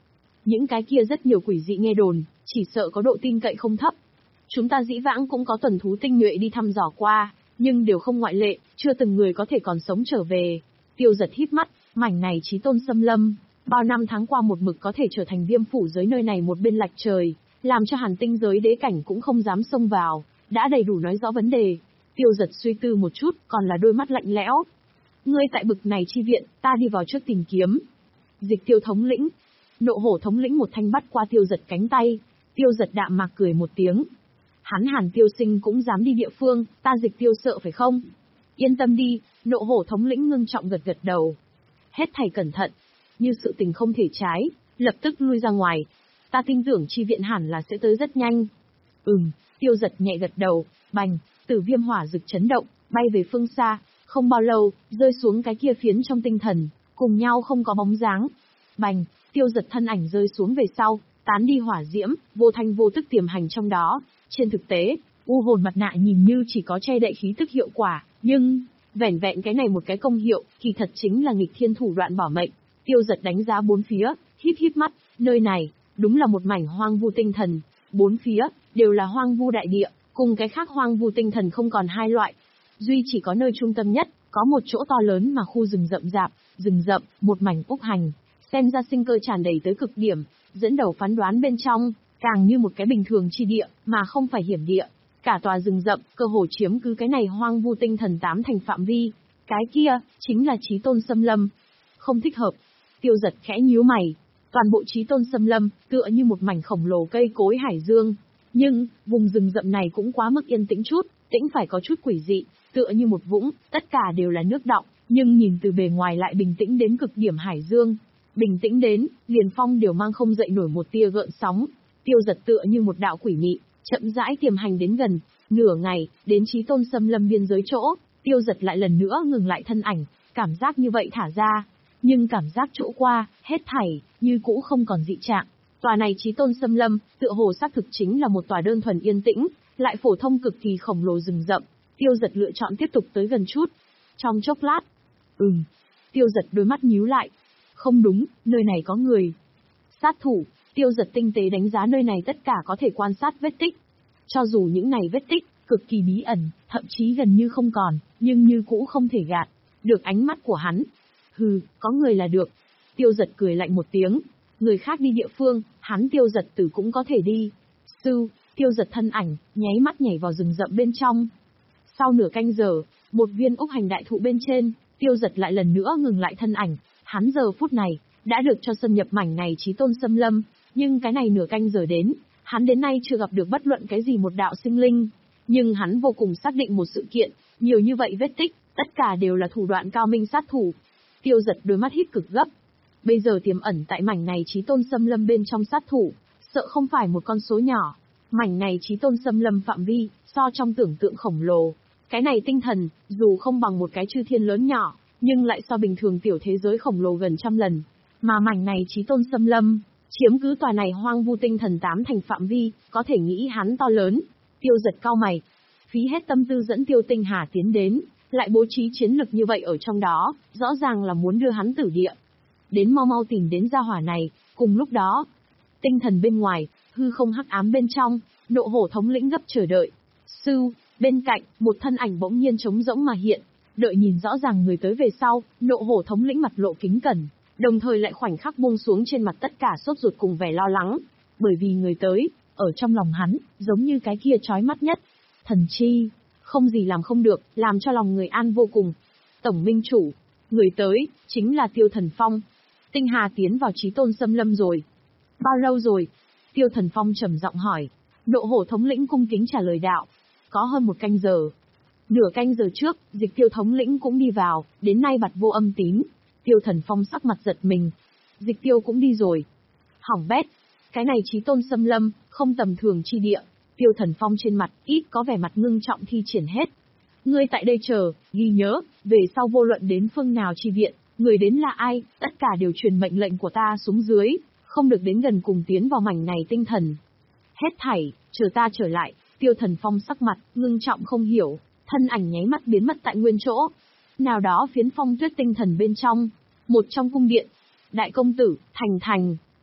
Speaker 1: Những cái kia rất nhiều quỷ dị nghe đồn, chỉ sợ có độ tin cậy không thấp. Chúng ta dĩ vãng cũng có tuần thú tinh nhuệ đi thăm dò qua, nhưng đều không ngoại lệ, chưa từng người có thể còn sống trở về. Tiêu Giật híp mắt, mảnh này chí tôn xâm lâm, bao năm tháng qua một mực có thể trở thành viêm phủ giới nơi này một bên lạch trời, làm cho Hàn Tinh giới đế cảnh cũng không dám xông vào, đã đầy đủ nói rõ vấn đề. Tiêu Giật suy tư một chút, còn là đôi mắt lạnh lẽo. Ngươi tại bực này chi viện, ta đi vào trước tìm kiếm. Dịch Tiêu thống lĩnh. Nộ hổ thống lĩnh một thanh bắt qua Tiêu Giật cánh tay. Tiêu Giật đạm mạc cười một tiếng. Hắn Hàn Tiêu Sinh cũng dám đi địa phương, ta Dịch Tiêu sợ phải không? Yên tâm đi, nộ hổ thống lĩnh ngưng trọng gật gật đầu. Hết thảy cẩn thận. Như sự tình không thể trái, lập tức lui ra ngoài. Ta tin tưởng chi viện hẳn là sẽ tới rất nhanh. Ừm, Tiêu Giật nhẹ gật đầu, bành, tử viêm hỏa rực chấn động, bay về phương xa, không bao lâu, rơi xuống cái kia phiến trong tinh thần, cùng nhau không có bóng dáng. Bành, Tiêu Giật thân ảnh rơi xuống về sau, tán đi hỏa diễm, vô thanh vô tức tiềm hành trong đó. Trên thực tế, u hồn mặt nạ nhìn như chỉ có che đậy khí tức hiệu quả, nhưng, vẻn vẹn cái này một cái công hiệu, kỳ thật chính là nghịch thiên thủ đoạn bỏ mệnh. Tiêu Giật đánh giá bốn phía, híp híp mắt, nơi này, đúng là một mảnh hoang vu tinh thần, bốn phía, đều là hoang vu đại địa, cùng cái khác hoang vu tinh thần không còn hai loại. Duy chỉ có nơi trung tâm nhất, có một chỗ to lớn mà khu rừng rậm rạp, rừng rậm, một mảnh úc hành, xem ra sinh cơ tràn đầy tới cực điểm, dẫn đầu phán đoán bên trong, càng như một cái bình thường chi địa, mà không phải hiểm địa. Cả tòa rừng rậm, cơ hồ chiếm cứ cái này hoang vu tinh thần tám thành phạm vi. Cái kia, chính là chí tôn xâm lâm. Không thích hợp. Tiêu Giật khẽ nhíu mày. Toàn bộ chí tôn xâm lâm, tựa như một mảnh khổng lồ cây cối hải dương. Nhưng, vùng rừng rậm này cũng quá mức yên tĩnh chút, tĩnh phải có chút quỷ dị, tựa như một vũng, tất cả đều là nước đọng, nhưng nhìn từ bề ngoài lại bình tĩnh đến cực điểm hải dương. Bình tĩnh đến, liền phong đều mang không dậy nổi một tia gợn sóng. Tiêu Giật tựa như một đạo quỷ mị, chậm rãi tiềm hành đến gần, nửa ngày, đến chí tôn xâm lâm biên giới chỗ, Tiêu Giật lại lần nữa ngừng lại thân ảnh, cảm giác như vậy thả ra. Nhưng cảm giác chỗ qua, hết thảy, như cũ không còn dị trạng. Tòa này chí tôn xâm lâm, tựa hồ xác thực chính là một tòa đơn thuần yên tĩnh, lại phổ thông cực kỳ khổng lồ rừng rậm. Tiêu Giật lựa chọn tiếp tục tới gần chút. Trong chốc lát, ừm, Tiêu Giật đôi mắt nhíu lại. Không đúng, nơi này có người. Sát thủ, Tiêu Giật tinh tế đánh giá nơi này tất cả có thể quan sát vết tích. Cho dù những này vết tích, cực kỳ bí ẩn, thậm chí gần như không còn, nhưng như cũ không thể gạt được ánh mắt của hắn. Hừ, có người là được. Tiêu Giật cười lạnh một tiếng. Người khác đi địa phương, hắn Tiêu Giật tử cũng có thể đi. Sư, Tiêu Giật thân ảnh, nháy mắt nhảy vào rừng rậm bên trong. Sau nửa canh giờ, một viên ốc hành đại thụ bên trên, Tiêu Giật lại lần nữa ngừng lại thân ảnh. Hắn giờ phút này, đã được cho xâm nhập mảnh này chí tôn xâm lâm, nhưng cái này nửa canh giờ đến, hắn đến nay chưa gặp được bất luận cái gì một đạo sinh linh. Nhưng hắn vô cùng xác định một sự kiện, nhiều như vậy vết tích, tất cả đều là thủ đoạn cao minh sát thủ. Tiêu Giật đôi mắt hít cực gấp. Bây giờ tiềm ẩn tại mảnh này chí tôn xâm lâm bên trong sát thủ, sợ không phải một con số nhỏ. Mảnh này chí tôn xâm lâm phạm vi, so trong tưởng tượng khổng lồ. Cái này tinh thần, dù không bằng một cái chư thiên lớn nhỏ, nhưng lại so bình thường tiểu thế giới khổng lồ gần trăm lần. Mà mảnh này chí tôn xâm lâm, chiếm cứ tòa này hoang vu tinh thần tám thành phạm vi, có thể nghĩ hắn to lớn. Tiêu Giật cau mày, phí hết tâm tư dẫn Tiêu Tinh Hà tiến đến, lại bố trí chiến lực như vậy ở trong đó, rõ ràng là muốn đưa hắn tử địa. Đến mau mau tìm đến gia hỏa này, cùng lúc đó, tinh thần bên ngoài, hư không hắc ám bên trong, nộ hổ thống lĩnh gấp chờ đợi. Sư, bên cạnh, một thân ảnh bỗng nhiên trống rỗng mà hiện, đợi nhìn rõ ràng người tới về sau, nộ hổ thống lĩnh mặt lộ kính cẩn, đồng thời lại khoảnh khắc buông xuống trên mặt tất cả sốt ruột cùng vẻ lo lắng, bởi vì người tới, ở trong lòng hắn, giống như cái kia chói mắt nhất. Thần chi, không gì làm không được, làm cho lòng người an vô cùng. Tổng minh chủ, người tới, chính là Tiêu Thần Phong. Tinh Hà tiến vào chí tôn xâm lâm rồi. Bao lâu rồi? Tiêu Thần Phong trầm giọng hỏi. Nộ hổ thống lĩnh cung kính trả lời đạo. Có hơn một canh giờ. Nửa canh giờ trước, Dịch Tiêu thống lĩnh cũng đi vào, đến nay bặt vô âm tín. Tiêu Thần Phong sắc mặt giật mình. Dịch Tiêu cũng đi rồi. Hỏng bét. Cái này chí tôn xâm lâm, không tầm thường chi địa. Tiêu Thần Phong trên mặt, ít có vẻ mặt ngưng trọng thi triển hết. Ngươi tại đây chờ, ghi nhớ, về sau vô luận đến phương nào chi viện, người đến là ai, tất cả đều truyền mệnh lệnh của ta xuống dưới, không được đến gần cùng tiến vào mảnh này tinh thần. Hết thảy, chờ ta trở lại. Tiêu Thần Phong sắc mặt, ngưng trọng không hiểu, thân ảnh nháy mắt biến mất tại nguyên chỗ. Nào đó phiến phong tuyết tinh thần bên trong, một trong cung điện. Đại công tử, Thành Thành,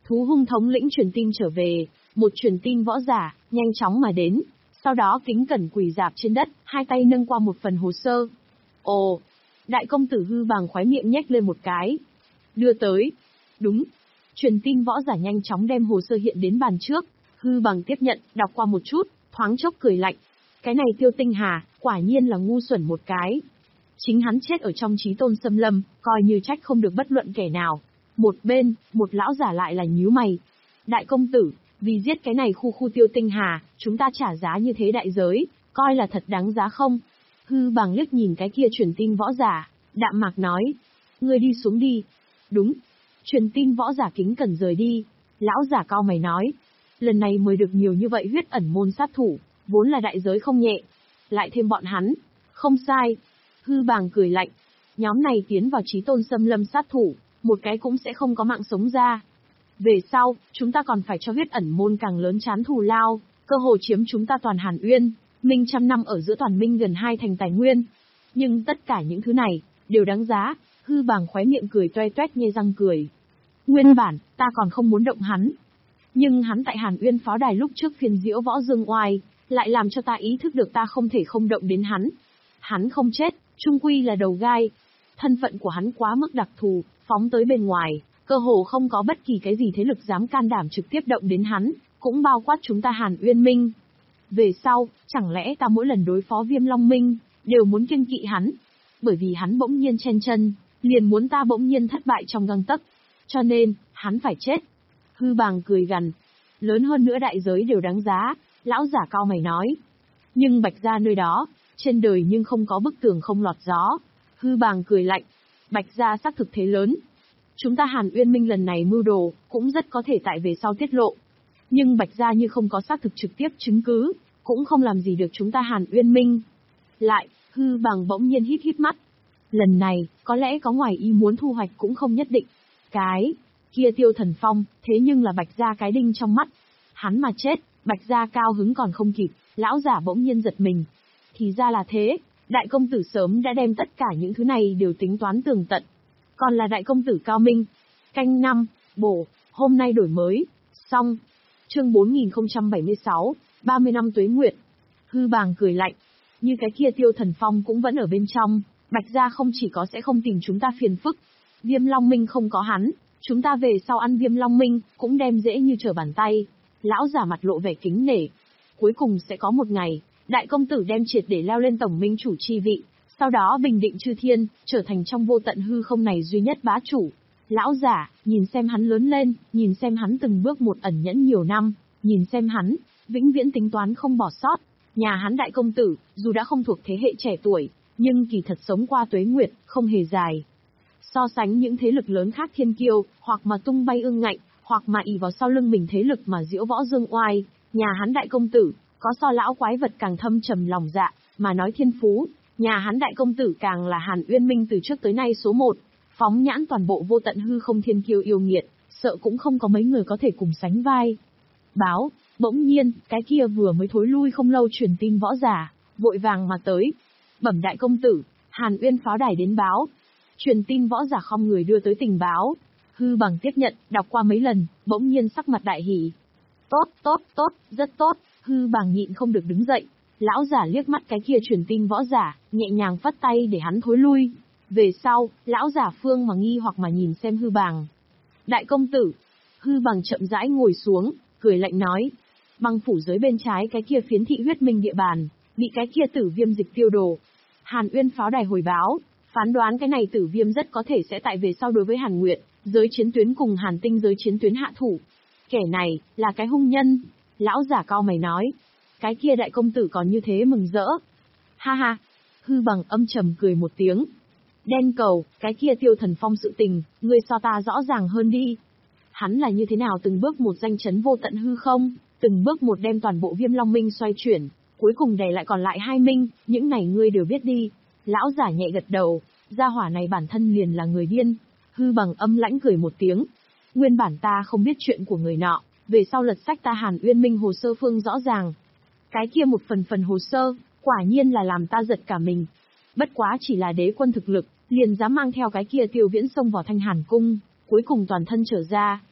Speaker 1: Thú hung thống lĩnh truyền tin trở về, một truyền tin võ giả, nhanh chóng mà đến, sau đó kính cẩn quỳ rạp trên đất, hai tay nâng qua một phần hồ sơ. Ồ, đại công tử Hư Bàng khóe miệng nhếch lên một cái. Đưa tới. Đúng. Truyền tin võ giả nhanh chóng đem hồ sơ hiện đến bàn trước, Hư Bàng tiếp nhận, đọc qua một chút, thoáng chốc cười lạnh. Cái này Tiêu Tinh Hà, quả nhiên là ngu xuẩn một cái. Chính hắn chết ở trong Chí Tôn Xâm Lâm, coi như trách không được bất luận kẻ nào. Một bên, một lão giả lại là nhíu mày. Đại công tử, vì giết cái này khu khu Tiêu Tinh Hà, chúng ta trả giá như thế đại giới, coi là thật đáng giá không? Hư Bàng liếc nhìn cái kia truyền tin võ giả, đạm mạc nói. Ngươi đi xuống đi. Đúng. Truyền tin võ giả kính cẩn rời đi. Lão giả cao mày nói. Lần này mời được nhiều như vậy huyết ẩn môn sát thủ, vốn là đại giới không nhẹ. Lại thêm bọn hắn. Không sai. Hư Bàng cười lạnh. Nhóm này tiến vào Chí Tôn Xâm Lâm sát thủ, một cái cũng sẽ không có mạng sống ra. Về sau, chúng ta còn phải cho huyết ẩn môn càng lớn chán thù lao, cơ hồ chiếm chúng ta toàn Hàn Uyên, Minh trăm năm ở giữa toàn Minh gần hai thành tài nguyên. Nhưng tất cả những thứ này, đều đáng giá. Hư Bàng khóe miệng cười toe toét nhe răng cười. Nguyên bản, ta còn không muốn động hắn. Nhưng hắn tại Hàn Uyên pháo đài lúc trước phiền diễu võ dương oai, lại làm cho ta ý thức được ta không thể không động đến hắn. Hắn không chết, trung quy là đầu gai. Thân phận của hắn quá mức đặc thù, phóng tới bên ngoài, cơ hồ không có bất kỳ cái gì thế lực dám can đảm trực tiếp động đến hắn, cũng bao quát chúng ta Hàn Uyên Minh. Về sau, chẳng lẽ ta mỗi lần đối phó Viêm Long Minh, đều muốn kiêng kỵ hắn? Bởi vì hắn bỗng nhiên chen chân, liền muốn ta bỗng nhiên thất bại trong gang tấc. Cho nên, hắn phải chết. Hư Bàng cười gằn. Lớn hơn nữa đại giới đều đáng giá, lão giả cao mày nói. Nhưng Bạch Gia nơi đó, trên đời nhưng không có bức tường không lọt gió. Hư Bàng cười lạnh. Bạch Gia xác thực thế lớn. Chúng ta Hàn Uyên Minh lần này mưu đồ, cũng rất có thể tại về sau tiết lộ. Nhưng Bạch Gia như không có xác thực trực tiếp chứng cứ, cũng không làm gì được chúng ta Hàn Uyên Minh. Lại, Hư Bàng bỗng nhiên hít hít mắt. Lần này, có lẽ có ngoài ý muốn thu hoạch cũng không nhất định. Cái kia Tiêu Thần Phong, thế nhưng là Bạch Gia cái đinh trong mắt. Hắn mà chết, Bạch Gia cao hứng còn không kịp, lão giả bỗng nhiên giật mình. Thì ra là thế, đại công tử sớm đã đem tất cả những thứ này đều tính toán tường tận. Còn là đại công tử cao minh. Canh năm, bổ, hôm nay đổi mới. Xong. Chương bốn nghìn không trăm bảy mươi sáu, ba mươi năm tuế nguyệt. Hư Bàng cười lạnh. Như cái kia Tiêu Thần Phong cũng vẫn ở bên trong, Bạch Gia không chỉ có sẽ không tìm chúng ta phiền phức. Viêm Long Minh không có hắn, chúng ta về sau ăn Viêm Long Minh, cũng đem dễ như trở bàn tay. Lão giả mặt lộ vẻ kính nể. Cuối cùng sẽ có một ngày, đại công tử đem triệt để leo lên tổng minh chủ chi vị, sau đó bình định chư thiên, trở thành trong vô tận hư không này duy nhất bá chủ. Lão giả, nhìn xem hắn lớn lên, nhìn xem hắn từng bước một ẩn nhẫn nhiều năm, nhìn xem hắn, vĩnh viễn tính toán không bỏ sót. Nhà hắn đại công tử, dù đã không thuộc thế hệ trẻ tuổi, nhưng kỳ thật sống qua tuế nguyệt, không hề dài. So sánh những thế lực lớn khác thiên kiêu, hoặc mà tung bay ương ngạnh, hoặc mà ỷ vào sau lưng mình thế lực mà diễu võ dương oai, nhà hắn đại công tử, có so lão quái vật càng thâm trầm lòng dạ, mà nói thiên phú, nhà hắn đại công tử càng là Hàn Uyên Minh từ trước tới nay số một, phóng nhãn toàn bộ vô tận hư không thiên kiêu yêu nghiệt, sợ cũng không có mấy người có thể cùng sánh vai. Báo, bỗng nhiên, cái kia vừa mới thối lui không lâu truyền tin võ giả, vội vàng mà tới. Bẩm đại công tử, Hàn Uyên pháo đài đến báo. Truyền tin võ giả không người đưa tới tình báo. Hư Bàng tiếp nhận, đọc qua mấy lần, bỗng nhiên sắc mặt đại hỉ. Tốt, tốt, tốt, rất tốt. Hư Bàng nhịn không được đứng dậy. Lão giả liếc mắt cái kia truyền tin võ giả, nhẹ nhàng phất tay để hắn thối lui. Về sau, lão giả phương mà nghi hoặc mà nhìn xem Hư Bàng. Đại công tử. Hư Bàng chậm rãi ngồi xuống, cười lạnh nói. Băng phủ dưới bên trái cái kia phiến thị huyết minh địa bàn, bị cái kia tử viêm dịch tiêu đồ. Hàn Uyên pháo đài hồi báo, phán đoán cái này tử viêm rất có thể sẽ tại về sau đối với Hàn Nguyệt, giới chiến tuyến cùng Hàn Tinh giới chiến tuyến hạ thủ. Kẻ này, là cái hung nhân. Lão giả cao mày nói. Cái kia đại công tử còn như thế mừng rỡ. Ha ha. Hư Bàng âm trầm cười một tiếng. Đen cầu, cái kia Tiêu Thần Phong sự tình, ngươi so ta rõ ràng hơn đi. Hắn là như thế nào từng bước một danh chấn vô tận hư không, từng bước một đem toàn bộ Viêm Long Minh xoay chuyển, cuối cùng đẩy lại còn lại hai minh, những này ngươi đều biết đi. Lão giả nhẹ gật đầu, gia hỏa này bản thân liền là người điên. Hư Bàng âm lãnh cười một tiếng. Nguyên bản ta không biết chuyện của người nọ, về sau lật sách ta Hàn Uyên Minh hồ sơ phương rõ ràng. Cái kia một phần phần hồ sơ, quả nhiên là làm ta giật cả mình. Bất quá chỉ là đế quân thực lực, liền dám mang theo cái kia Tiêu Viễn xông vào Thanh Hàn cung, cuối cùng toàn thân trở ra.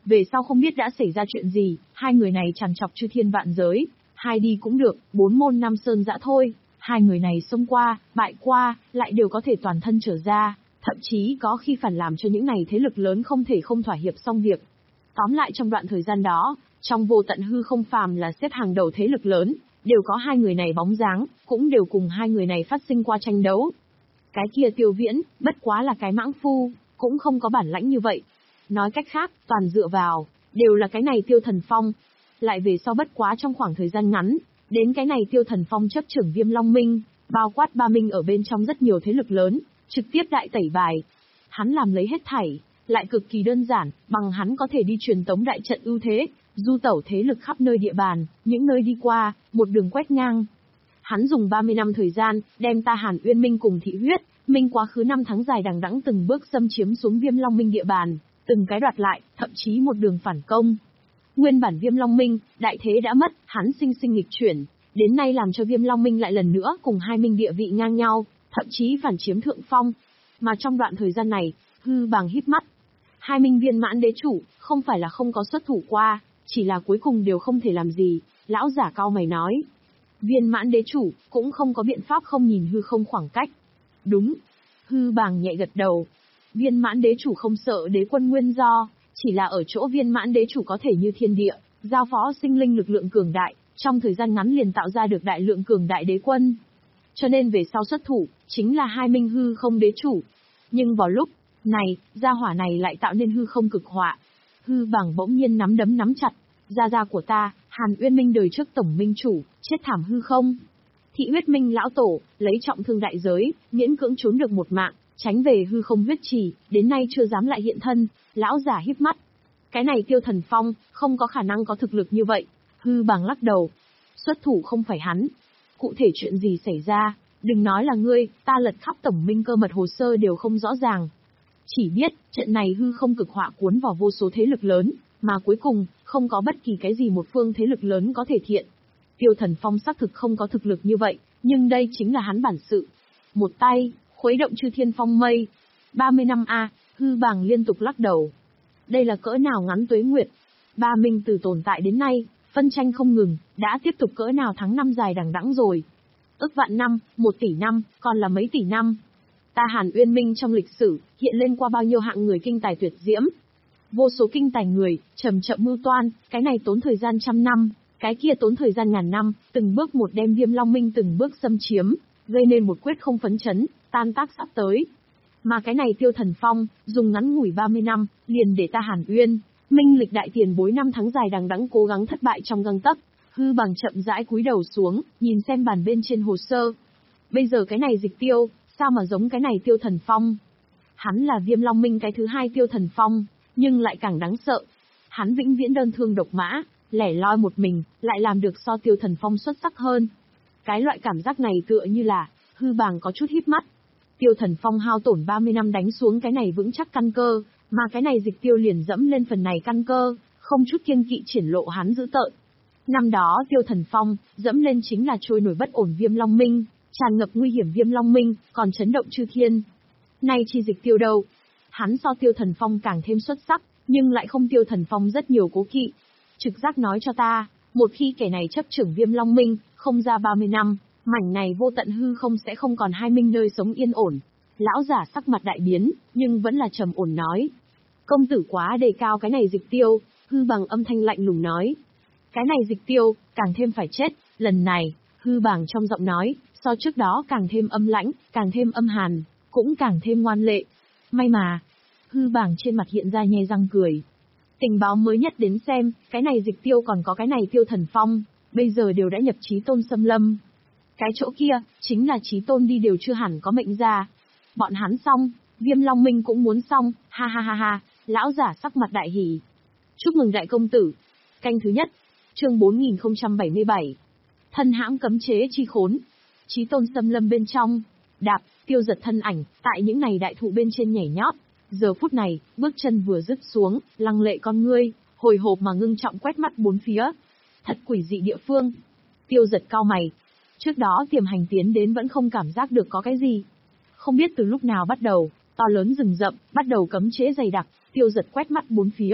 Speaker 1: Về sau không biết đã xảy ra chuyện gì, hai người này trằn trọc chư thiên vạn giới, hai đi cũng được, bốn môn năm sơn dã thôi, hai người này xông qua, bại qua, lại đều có thể toàn thân trở ra, thậm chí có khi phản làm cho những này thế lực lớn không thể không thỏa hiệp xong việc. Tóm lại trong đoạn thời gian đó, trong vô tận hư không phàm là xếp hàng đầu thế lực lớn, đều có hai người này bóng dáng, cũng đều cùng hai người này phát sinh qua tranh đấu. Cái kia Tiêu Viễn, bất quá là cái mãng phu, cũng không có bản lãnh như vậy. Nói cách khác, toàn dựa vào, đều là cái này Tiêu Thần Phong. Lại về sau bất quá trong khoảng thời gian ngắn, đến cái này Tiêu Thần Phong chấp trưởng Viêm Long Minh, bao quát ba minh ở bên trong rất nhiều thế lực lớn, trực tiếp đại tẩy bài. Hắn làm lấy hết thảy, lại cực kỳ đơn giản, bằng hắn có thể đi truyền tống đại trận ưu thế, du tẩu thế lực khắp nơi địa bàn, những nơi đi qua, một đường quét ngang. Hắn dùng ba mươi năm thời gian, đem ta Hàn Uyên Minh cùng Thị Huyết Minh quá khứ năm tháng dài đằng đẵng từng bước xâm chiếm xuống Viêm Long Minh địa bàn, từng cái đoạt lại, thậm chí một đường phản công. Nguyên bản Viêm Long Minh, đại thế đã mất, hắn sinh sinh nghịch chuyển, đến nay làm cho Viêm Long Minh lại lần nữa cùng hai minh địa vị ngang nhau, thậm chí phản chiếm thượng phong. Mà trong đoạn thời gian này, Hư Bàng híp mắt. Hai minh viên mãn đế chủ, không phải là không có xuất thủ qua, chỉ là cuối cùng đều không thể làm gì, lão giả cau mày nói. Viên mãn đế chủ, cũng không có biện pháp không nhìn hư không khoảng cách. Đúng. Hư Bàng nhẹ gật đầu. Viên mãn đế chủ không sợ đế quân nguyên do, chỉ là ở chỗ viên mãn đế chủ có thể như thiên địa, giao phó sinh linh lực lượng cường đại, trong thời gian ngắn liền tạo ra được đại lượng cường đại đế quân. Cho nên về sau xuất thủ, chính là hai minh hư không đế chủ. Nhưng vào lúc này, gia hỏa này lại tạo nên hư không cực họa. Hư Bàng bỗng nhiên nắm đấm nắm chặt. Gia gia của ta, Hàn Uyên Minh đời trước tổng minh chủ, chết thảm hư không. Thị Huyết Minh lão tổ, lấy trọng thương đại giới, miễn cưỡng trốn được một mạng, tránh về hư không huyết trì, đến nay chưa dám lại hiện thân. Lão giả híp mắt. Cái này Tiêu Thần Phong, không có khả năng có thực lực như vậy. Hư Bàng lắc đầu. Xuất thủ không phải hắn. Cụ thể chuyện gì xảy ra, đừng nói là ngươi, ta lật khắp tổng minh cơ mật hồ sơ đều không rõ ràng. Chỉ biết, trận này hư không cực họa cuốn vào vô số thế lực lớn, mà cuối cùng, không có bất kỳ cái gì một phương thế lực lớn có thể thiện. Tiêu Thần Phong xác thực không có thực lực như vậy, nhưng đây chính là hắn bản sự. Một tay, khuấy động chư thiên phong mây. ba mươi năm a, Hư Bàng liên tục lắc đầu. Đây là cỡ nào ngắn tuế nguyệt. Ba minh từ tồn tại đến nay, phân tranh không ngừng, đã tiếp tục cỡ nào tháng năm dài đằng đẵng rồi. Ức vạn năm, một tỷ năm, còn là mấy tỷ năm. Ta Hàn Uyên Minh trong lịch sử, hiện lên qua bao nhiêu hạng người kinh tài tuyệt diễm. Vô số kinh tài người, chậm chậm mưu toan, cái này tốn thời gian trăm năm, cái kia tốn thời gian ngàn năm, từng bước một đem Viêm Long Minh từng bước xâm chiếm, gây nên một quyết không phấn chấn, tan tác sắp tới. Mà cái này Tiêu Thần Phong, dùng ngắn ngủi ba mươi năm, liền để ta Hàn Uyên Minh lịch đại tiền bối năm tháng dài đằng đẵng cố gắng thất bại trong gang tấc. Hư Bàng chậm rãi cúi đầu xuống, nhìn xem bàn bên trên hồ sơ. Bây giờ cái này Dịch Tiêu, sao mà giống cái này Tiêu Thần Phong? Hắn là Viêm Long Minh cái thứ hai Tiêu Thần Phong, nhưng lại càng đáng sợ. Hắn vĩnh viễn đơn thương độc mã, lẻ loi một mình, lại làm được so Tiêu Thần Phong xuất sắc hơn. Cái loại cảm giác này tựa như là, Hư Bàng có chút híp mắt. Tiêu Thần Phong hao tổn ba mươi năm đánh xuống cái này vững chắc căn cơ, mà cái này Dịch Tiêu liền dẫm lên phần này căn cơ, không chút kiêng kỵ triển lộ hắn dữ tợn. Năm đó Tiêu Thần Phong, dẫm lên chính là trôi nổi bất ổn Viêm Long Minh, tràn ngập nguy hiểm Viêm Long Minh, còn chấn động chư thiên. Nay chi Dịch Tiêu đâu? Hắn so Tiêu Thần Phong càng thêm xuất sắc, nhưng lại không Tiêu Thần Phong rất nhiều cố kỵ. Trực giác nói cho ta, một khi kẻ này chấp trưởng Viêm Long Minh, không ra ba mươi năm, mảnh này vô tận hư không sẽ không còn hai minh nơi sống yên ổn. Lão giả sắc mặt đại biến, nhưng vẫn là trầm ổn nói. Công tử quá đề cao cái này Dịch Tiêu. Hư Bàng âm thanh lạnh lùng nói. Cái này Dịch Tiêu, càng thêm phải chết. Lần này, Hư Bàng trong giọng nói, so trước đó càng thêm âm lãnh, càng thêm âm hàn, cũng càng thêm ngoan lệ. May mà, Hư Bàng trên mặt hiện ra nhe răng cười. Tình báo mới nhất đến xem, cái này Dịch Tiêu còn có cái này Tiêu Thần Phong, bây giờ đều đã nhập Chí Tôn xâm lâm. Cái chỗ kia, chính là Chí Tôn đi đều chưa hẳn có mệnh ra. Bọn hắn xong, Viêm Long Minh cũng muốn xong, ha ha ha ha, lão giả sắc mặt đại hỉ. Chúc mừng đại công tử. Canh thứ nhất, chương bốn nghìn không trăm bảy mươi bảy. Thân hãm cấm chế chi khốn. Chí Tôn xâm lâm bên trong, đạp, Tiêu Giật thân ảnh, tại những này đại thụ bên trên nhảy nhót. Giờ phút này, bước chân vừa dứt xuống, lăng lệ con ngươi, hồi hộp mà ngưng trọng quét mắt bốn phía. Thật quỷ dị địa phương. Tiêu Giật cau mày. Trước đó tiềm hành tiến đến vẫn không cảm giác được có cái gì. Không biết từ lúc nào bắt đầu, to lớn rừng rậm, bắt đầu cấm chế dày đặc, Tiêu Giật quét mắt bốn phía.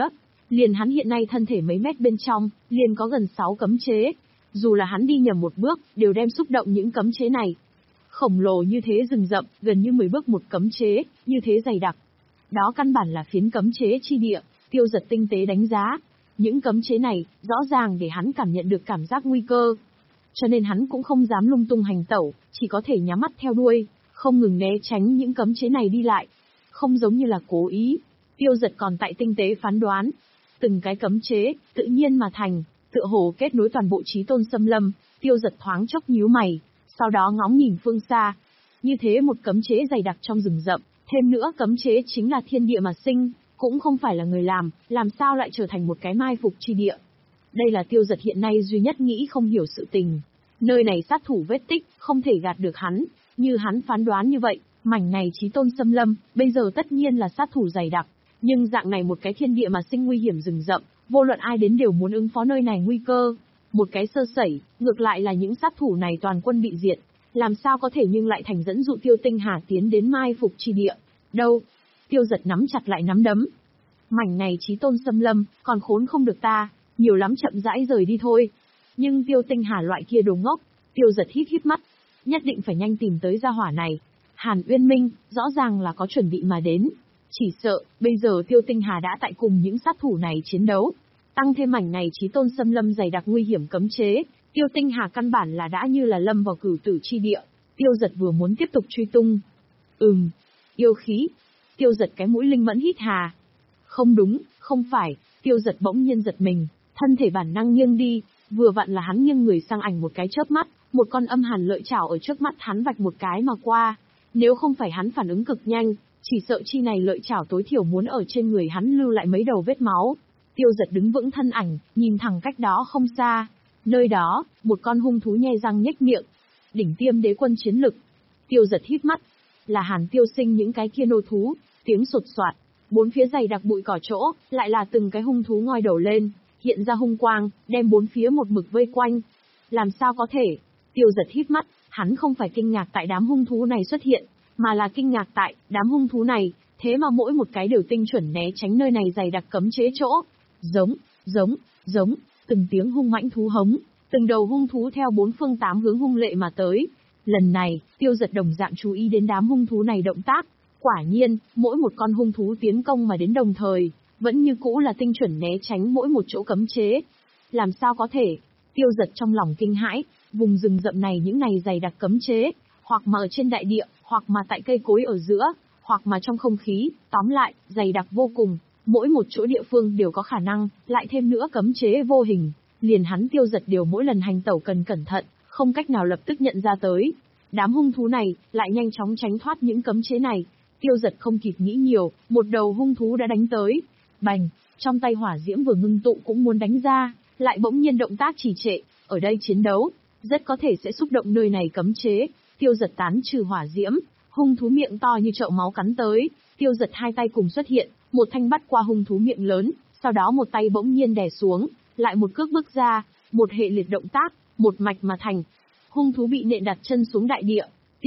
Speaker 1: Liền hắn hiện nay thân thể mấy mét bên trong, liền có gần sáu cấm chế. Dù là hắn đi nhầm một bước, đều đem xúc động những cấm chế này. Khổng lồ như thế rừng rậm, gần như mười bước một cấm chế, như thế dày đặc. Đó căn bản là phiến cấm chế chi địa, Tiêu Giật tinh tế đánh giá. Những cấm chế này, rõ ràng để hắn cảm nhận được cảm giác nguy cơ. Cho nên hắn cũng không dám lung tung hành tẩu, chỉ có thể nhắm mắt theo đuôi, không ngừng né tránh những cấm chế này đi lại. Không giống như là cố ý, Tiêu Giật còn tại tinh tế phán đoán. Từng cái cấm chế, tự nhiên mà thành, tựa hồ kết nối toàn bộ Chí Tôn Xâm Lâm. Tiêu Giật thoáng chốc nhíu mày, sau đó ngóng nhìn phương xa. Như thế một cấm chế dày đặc trong rừng rậm, thêm nữa cấm chế chính là thiên địa mà sinh, cũng không phải là người làm, làm sao lại trở thành một cái mai phục chi địa. Đây là Tiêu Giật hiện nay duy nhất nghĩ không hiểu sự tình. Nơi này sát thủ vết tích, không thể gạt được hắn, như hắn phán đoán như vậy, mảnh này Chí Tôn Xâm Lâm, bây giờ tất nhiên là sát thủ dày đặc. Nhưng dạng này một cái thiên địa mà sinh nguy hiểm rừng rậm, vô luận ai đến đều muốn ứng phó nơi này nguy cơ. Một cái sơ sẩy, ngược lại là những sát thủ này toàn quân bị diệt. Làm sao có thể nhưng lại thành dẫn dụ Tiêu Tinh Hà tiến đến mai phục chi địa. Đâu? Tiêu Giật nắm chặt lại nắm đấm. Mảnh này Chí Tôn Xâm Lâm, còn khốn không được ta, nhiều lắm chậm rãi rời đi thôi. Nhưng Tiêu Tinh Hà loại kia đồ ngốc, Tiêu Giật hít hít mắt. Nhất định phải nhanh tìm tới gia hỏa này. Hàn Uyên Minh, rõ ràng là có chuẩn bị mà đến. Chỉ sợ, bây giờ Tiêu Tinh Hà đã tại cùng những sát thủ này chiến đấu. Tăng thêm mảnh này Chí Tôn Xâm Lâm dày đặc nguy hiểm cấm chế, Tiêu Tinh Hà căn bản là đã như là lâm vào cửu tử chi địa. Tiêu Giật vừa muốn tiếp tục truy tung. Ừm, yêu khí. Tiêu Giật cái mũi linh mẫn hít hà. Không đúng, không phải, Tiêu Giật bỗng nhiên giật mình, thân thể bản năng nghiêng đi, vừa vặn là hắn nghiêng người sang ảnh một cái chớp mắt, một con âm hàn lợi chảo ở trước mắt hắn vạch một cái mà qua. Nếu không phải hắn phản ứng cực nhanh, chỉ sợ chi này lợi chảo tối thiểu muốn ở trên người hắn lưu lại mấy đầu vết máu. Tiêu Giật đứng vững thân ảnh, nhìn thẳng cách đó không xa. Nơi đó, một con hung thú nhe răng nhếch miệng. Đỉnh tiêm đế quân chiến lực. Tiêu Giật híp mắt. Là Hàn Tiêu Sinh những cái kia nô thú, tiếng sột soạt. Bốn phía dày đặc bụi cỏ chỗ, lại là từng cái hung thú ngoi đầu lên, hiện ra hung quang, đem bốn phía một mực vây quanh. Làm sao có thể? Tiêu Giật híp mắt, hắn không phải kinh ngạc tại đám hung thú này xuất hiện, mà là kinh ngạc tại đám hung thú này, thế mà mỗi một cái đều tinh chuẩn né tránh nơi này dày đặc cấm chế chỗ. Giống, giống, giống, từng tiếng hung mãnh thú hống, từng đầu hung thú theo bốn phương tám hướng hung lệ mà tới. Lần này, Tiêu Giật đồng dạng chú ý đến đám hung thú này động tác. Quả nhiên, mỗi một con hung thú tiến công mà đến đồng thời, vẫn như cũ là tinh chuẩn né tránh mỗi một chỗ cấm chế. Làm sao có thể? Tiêu Giật trong lòng kinh hãi, vùng rừng rậm này những này dày đặc cấm chế, hoặc mà ở trên đại địa, hoặc mà tại cây cối ở giữa, hoặc mà trong không khí, tóm lại, dày đặc vô cùng, mỗi một chỗ địa phương đều có khả năng, lại thêm nữa cấm chế vô hình, liền hắn Tiêu Giật đều mỗi lần hành tẩu cần cẩn thận, không cách nào lập tức nhận ra tới. Đám hung thú này, lại nhanh chóng tránh thoát những cấm chế này. Tiêu Giật không kịp nghĩ nhiều, một đầu hung thú đã đánh tới. Bành, trong tay hỏa diễm vừa ngưng tụ cũng muốn đánh ra, lại bỗng nhiên động tác trì trệ, ở đây chiến đấu, rất có thể sẽ xúc động nơi này cấm chế. Tiêu Giật tán trừ hỏa diễm, hung thú miệng to như chậu máu cắn tới, Tiêu Giật hai tay cùng xuất hiện, một thanh bắt qua hung thú miệng lớn, sau đó một tay bỗng nhiên đè xuống, lại một cước bước ra, một hệ liệt động tác, một mạch mà thành. Hung thú bị nện đặt chân xuống đại địa,